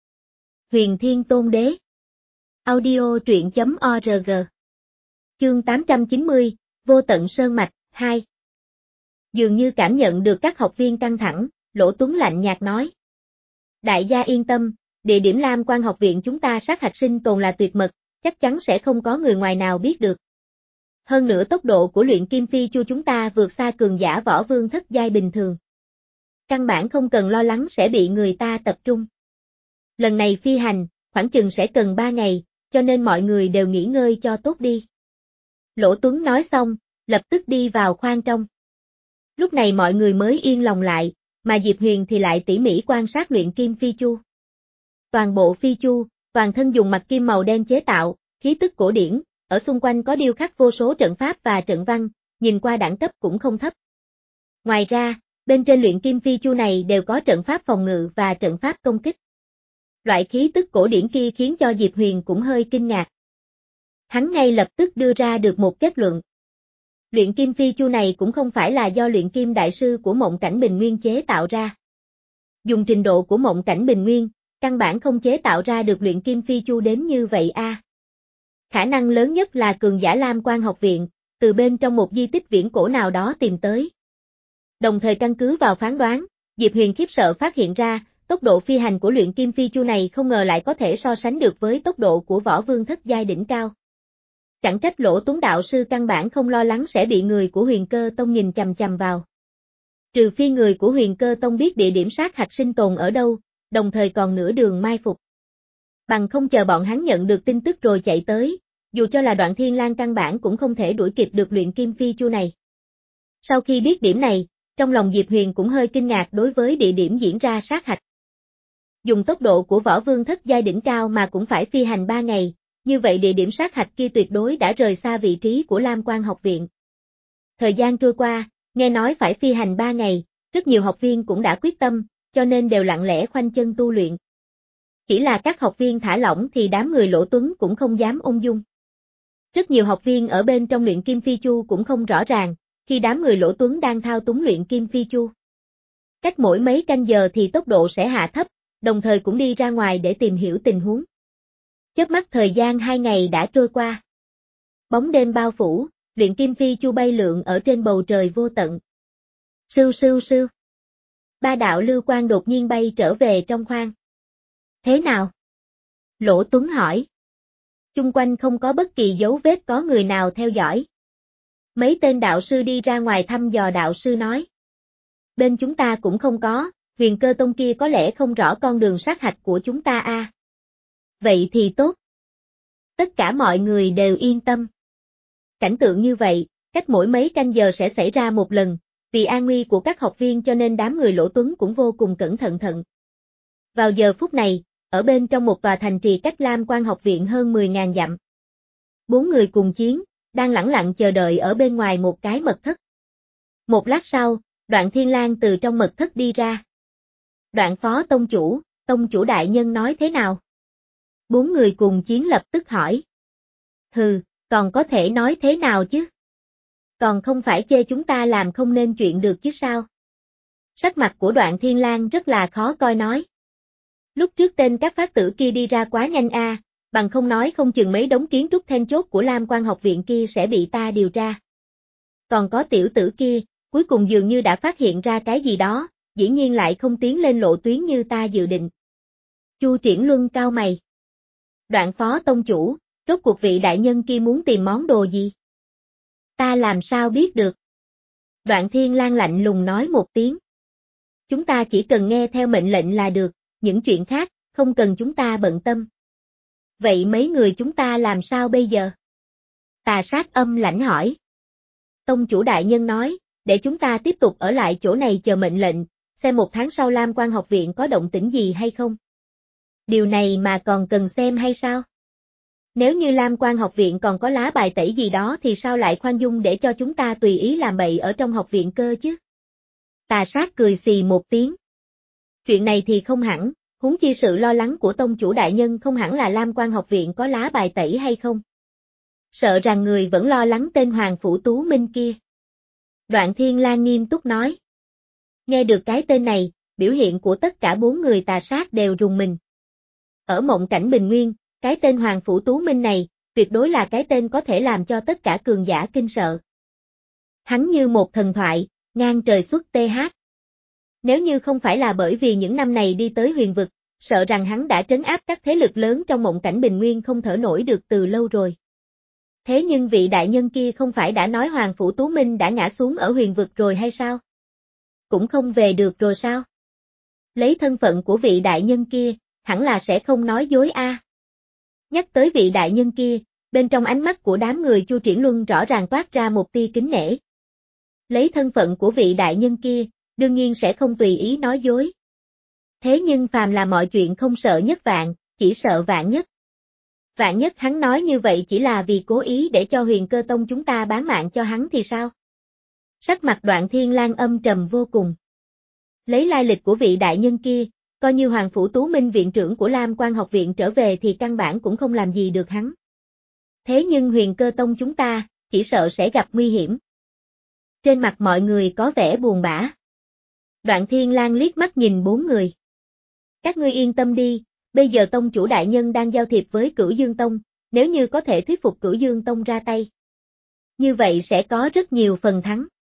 Huyền Thiên Tôn Đế. Audio truyện chấm org. Chương tám trăm chín mươi, Vô Tận Sơn Mạch, hai. Dường như cảm nhận được các học viên căng thẳng, Lỗ Tuấn lạnh nhạt nói. Đại gia yên tâm, địa điểm Lam Quan học viện chúng ta sát hạch sinh tồn là tuyệt mật, chắc chắn sẽ không có người ngoài nào biết được. Hơn nữa tốc độ của luyện kim phi chu chúng ta vượt xa cường giả võ vương thất giai bình thường. Căn bản không cần lo lắng sẽ bị người ta tập trung. Lần này phi hành, khoảng chừng sẽ cần ba ngày, cho nên mọi người đều nghỉ ngơi cho tốt đi. Lỗ Tuấn nói xong, lập tức đi vào khoang trong. Lúc này mọi người mới yên lòng lại, mà Diệp Huyền thì lại tỉ mỉ quan sát luyện kim phi chu. Toàn bộ phi chu, toàn thân dùng mặt kim màu đen chế tạo, khí tức cổ điển, ở xung quanh có điêu khắc vô số trận pháp và trận văn, nhìn qua đẳng cấp cũng không thấp. Ngoài ra, bên trên luyện kim phi chu này đều có trận pháp phòng ngự và trận pháp công kích. Loại khí tức cổ điển kia khiến cho Diệp Huyền cũng hơi kinh ngạc. Hắn ngay lập tức đưa ra được một kết luận. Luyện kim phi chu này cũng không phải là do luyện kim đại sư của Mộng Cảnh Bình Nguyên chế tạo ra. Dùng trình độ của Mộng Cảnh Bình Nguyên, căn bản không chế tạo ra được luyện kim phi chu đến như vậy a. À. Khả năng lớn nhất là cường giả Lam Quan học viện, từ bên trong một di tích viễn cổ nào đó tìm tới. Đồng thời căn cứ vào phán đoán, Diệp Huyền khiếp sợ phát hiện ra, tốc độ phi hành của luyện kim phi chu này không ngờ lại có thể so sánh được với tốc độ của võ vương thất giai đỉnh cao. Chẳng trách Lỗ Tuấn đạo sư căn bản không lo lắng sẽ bị người của Huyền Cơ Tông nhìn chằm chằm vào. Trừ phi người của Huyền Cơ Tông biết địa điểm sát hạch sinh tồn ở đâu, đồng thời còn nửa đường mai phục. Bằng không chờ bọn hắn nhận được tin tức rồi chạy tới, dù cho là Đoạn Thiên Lang căn bản cũng không thể đuổi kịp được luyện kim phi chu này. Sau khi biết điểm này, trong lòng Diệp Huyền cũng hơi kinh ngạc đối với địa điểm diễn ra sát hạch. Dùng tốc độ của võ vương thất giai đỉnh cao mà cũng phải phi hành ba ngày, như vậy địa điểm sát hạch kia tuyệt đối đã rời xa vị trí của Lam Quan học viện. Thời gian trôi qua, nghe nói phải phi hành ba ngày, rất nhiều học viên cũng đã quyết tâm, cho nên đều lặng lẽ khoanh chân tu luyện. Chỉ là các học viên thả lỏng thì đám người Lỗ Tuấn cũng không dám ung dung. Rất nhiều học viên ở bên trong luyện kim phi chu cũng không rõ ràng, khi đám người Lỗ Tuấn đang thao túng luyện kim phi chu. Cách mỗi mấy canh giờ thì tốc độ sẽ hạ thấp, đồng thời cũng đi ra ngoài để tìm hiểu tình huống. Chớp mắt thời gian hai ngày đã trôi qua. Bóng đêm bao phủ, luyện kim phi chu bay lượn ở trên bầu trời vô tận. Sưu sưu sưu. Ba đạo lưu quang đột nhiên bay trở về trong khoang. Thế nào? Lỗ Tuấn hỏi. Chung quanh không có bất kỳ dấu vết có người nào theo dõi. Mấy tên đạo sư đi ra ngoài thăm dò đạo sư nói. Bên chúng ta cũng không có, Huyền Cơ Tông kia có lẽ không rõ con đường sát hạch của chúng ta a. À. Vậy thì tốt. Tất cả mọi người đều yên tâm. Cảnh tượng như vậy, cách mỗi mấy canh giờ sẽ xảy ra một lần, vì an nguy của các học viên cho nên đám người Lỗ Tuấn cũng vô cùng cẩn thận thận. Vào giờ phút này, ở bên trong một tòa thành trì cách Lam Quan học viện hơn mười nghìn dặm. Bốn người cùng chiến, đang lẳng lặng chờ đợi ở bên ngoài một cái mật thất. Một lát sau, Đoạn Thiên Lang từ trong mật thất đi ra. Đoạn phó tông chủ, tông chủ đại nhân nói thế nào? Bốn người cùng chiến lập tức hỏi. Hừ, còn có thể nói thế nào chứ? Còn không phải chê chúng ta làm không nên chuyện được chứ sao? Sắc mặt của Đoạn Thiên Lang rất là khó coi nói. Lúc trước tên các phát tử kia đi ra quá nhanh a, à, bằng không nói không chừng mấy đống kiến trúc then chốt của Lam Quan học viện kia sẽ bị ta điều tra. Còn có tiểu tử kia, cuối cùng dường như đã phát hiện ra cái gì đó, dĩ nhiên lại không tiến lên lộ tuyến như ta dự định. Chu Triển Luân cau mày. Đoạn phó tông chủ, rốt cuộc vị đại nhân kia muốn tìm món đồ gì? Ta làm sao biết được? Đoạn Thiên Lang lạnh lùng nói một tiếng. Chúng ta chỉ cần nghe theo mệnh lệnh là được, những chuyện khác, không cần chúng ta bận tâm. Vậy mấy người chúng ta làm sao bây giờ? Tà Sát âm lãnh hỏi. Tông chủ đại nhân nói, để chúng ta tiếp tục ở lại chỗ này chờ mệnh lệnh, xem một tháng sau Lam Quan học viện có động tĩnh gì hay không. Điều này mà còn cần xem hay sao? Nếu như Lam Quan học viện còn có lá bài tẩy gì đó thì sao lại khoan dung để cho chúng ta tùy ý làm bậy ở trong học viện cơ chứ? Tà Sát cười xì một tiếng. Chuyện này thì không hẳn, huống chi sự lo lắng của tông chủ đại nhân không hẳn là Lam Quan học viện có lá bài tẩy hay không. Sợ rằng người vẫn lo lắng tên Hoàng Phủ Tú Minh kia. Đoạn Thiên Lang nghiêm túc nói. Nghe được cái tên này, biểu hiện của tất cả bốn người Tà Sát đều rùng mình. Ở mộng cảnh bình nguyên, cái tên Hoàng Phủ Tú Minh này, tuyệt đối là cái tên có thể làm cho tất cả cường giả kinh sợ. Hắn như một thần thoại, ngang trời xuất tê hát. Nếu như không phải là bởi vì những năm này đi tới huyền vực, sợ rằng hắn đã trấn áp các thế lực lớn trong mộng cảnh bình nguyên không thở nổi được từ lâu rồi. Thế nhưng vị đại nhân kia không phải đã nói Hoàng Phủ Tú Minh đã ngã xuống ở huyền vực rồi hay sao? Cũng không về được rồi sao? Lấy thân phận của vị đại nhân kia, hẳn là sẽ không nói dối a. À. Nhắc tới vị đại nhân kia, bên trong ánh mắt của đám người Chu Triển Luân rõ ràng toát ra một tia kính nể. Lấy thân phận của vị đại nhân kia, đương nhiên sẽ không tùy ý nói dối. Thế nhưng phàm là mọi chuyện không sợ nhất vạn, chỉ sợ vạn nhất. Vạn nhất hắn nói như vậy chỉ là vì cố ý để cho Huyền Cơ Tông chúng ta bán mạng cho hắn thì sao? Sắc mặt Đoạn Thiên Lang âm trầm vô cùng. Lấy lai lịch của vị đại nhân kia, coi như Hoàng Phủ Tú Minh viện trưởng của Lam Quan học viện trở về thì căn bản cũng không làm gì được hắn. Thế nhưng Huyền Cơ Tông chúng ta, chỉ sợ sẽ gặp nguy hiểm. Trên mặt mọi người có vẻ buồn bã. Đoạn Thiên Lang liếc mắt nhìn bốn người. Các ngươi yên tâm đi, bây giờ tông chủ đại nhân đang giao thiệp với Cửu Dương Tông, nếu như có thể thuyết phục Cửu Dương Tông ra tay. Như vậy sẽ có rất nhiều phần thắng.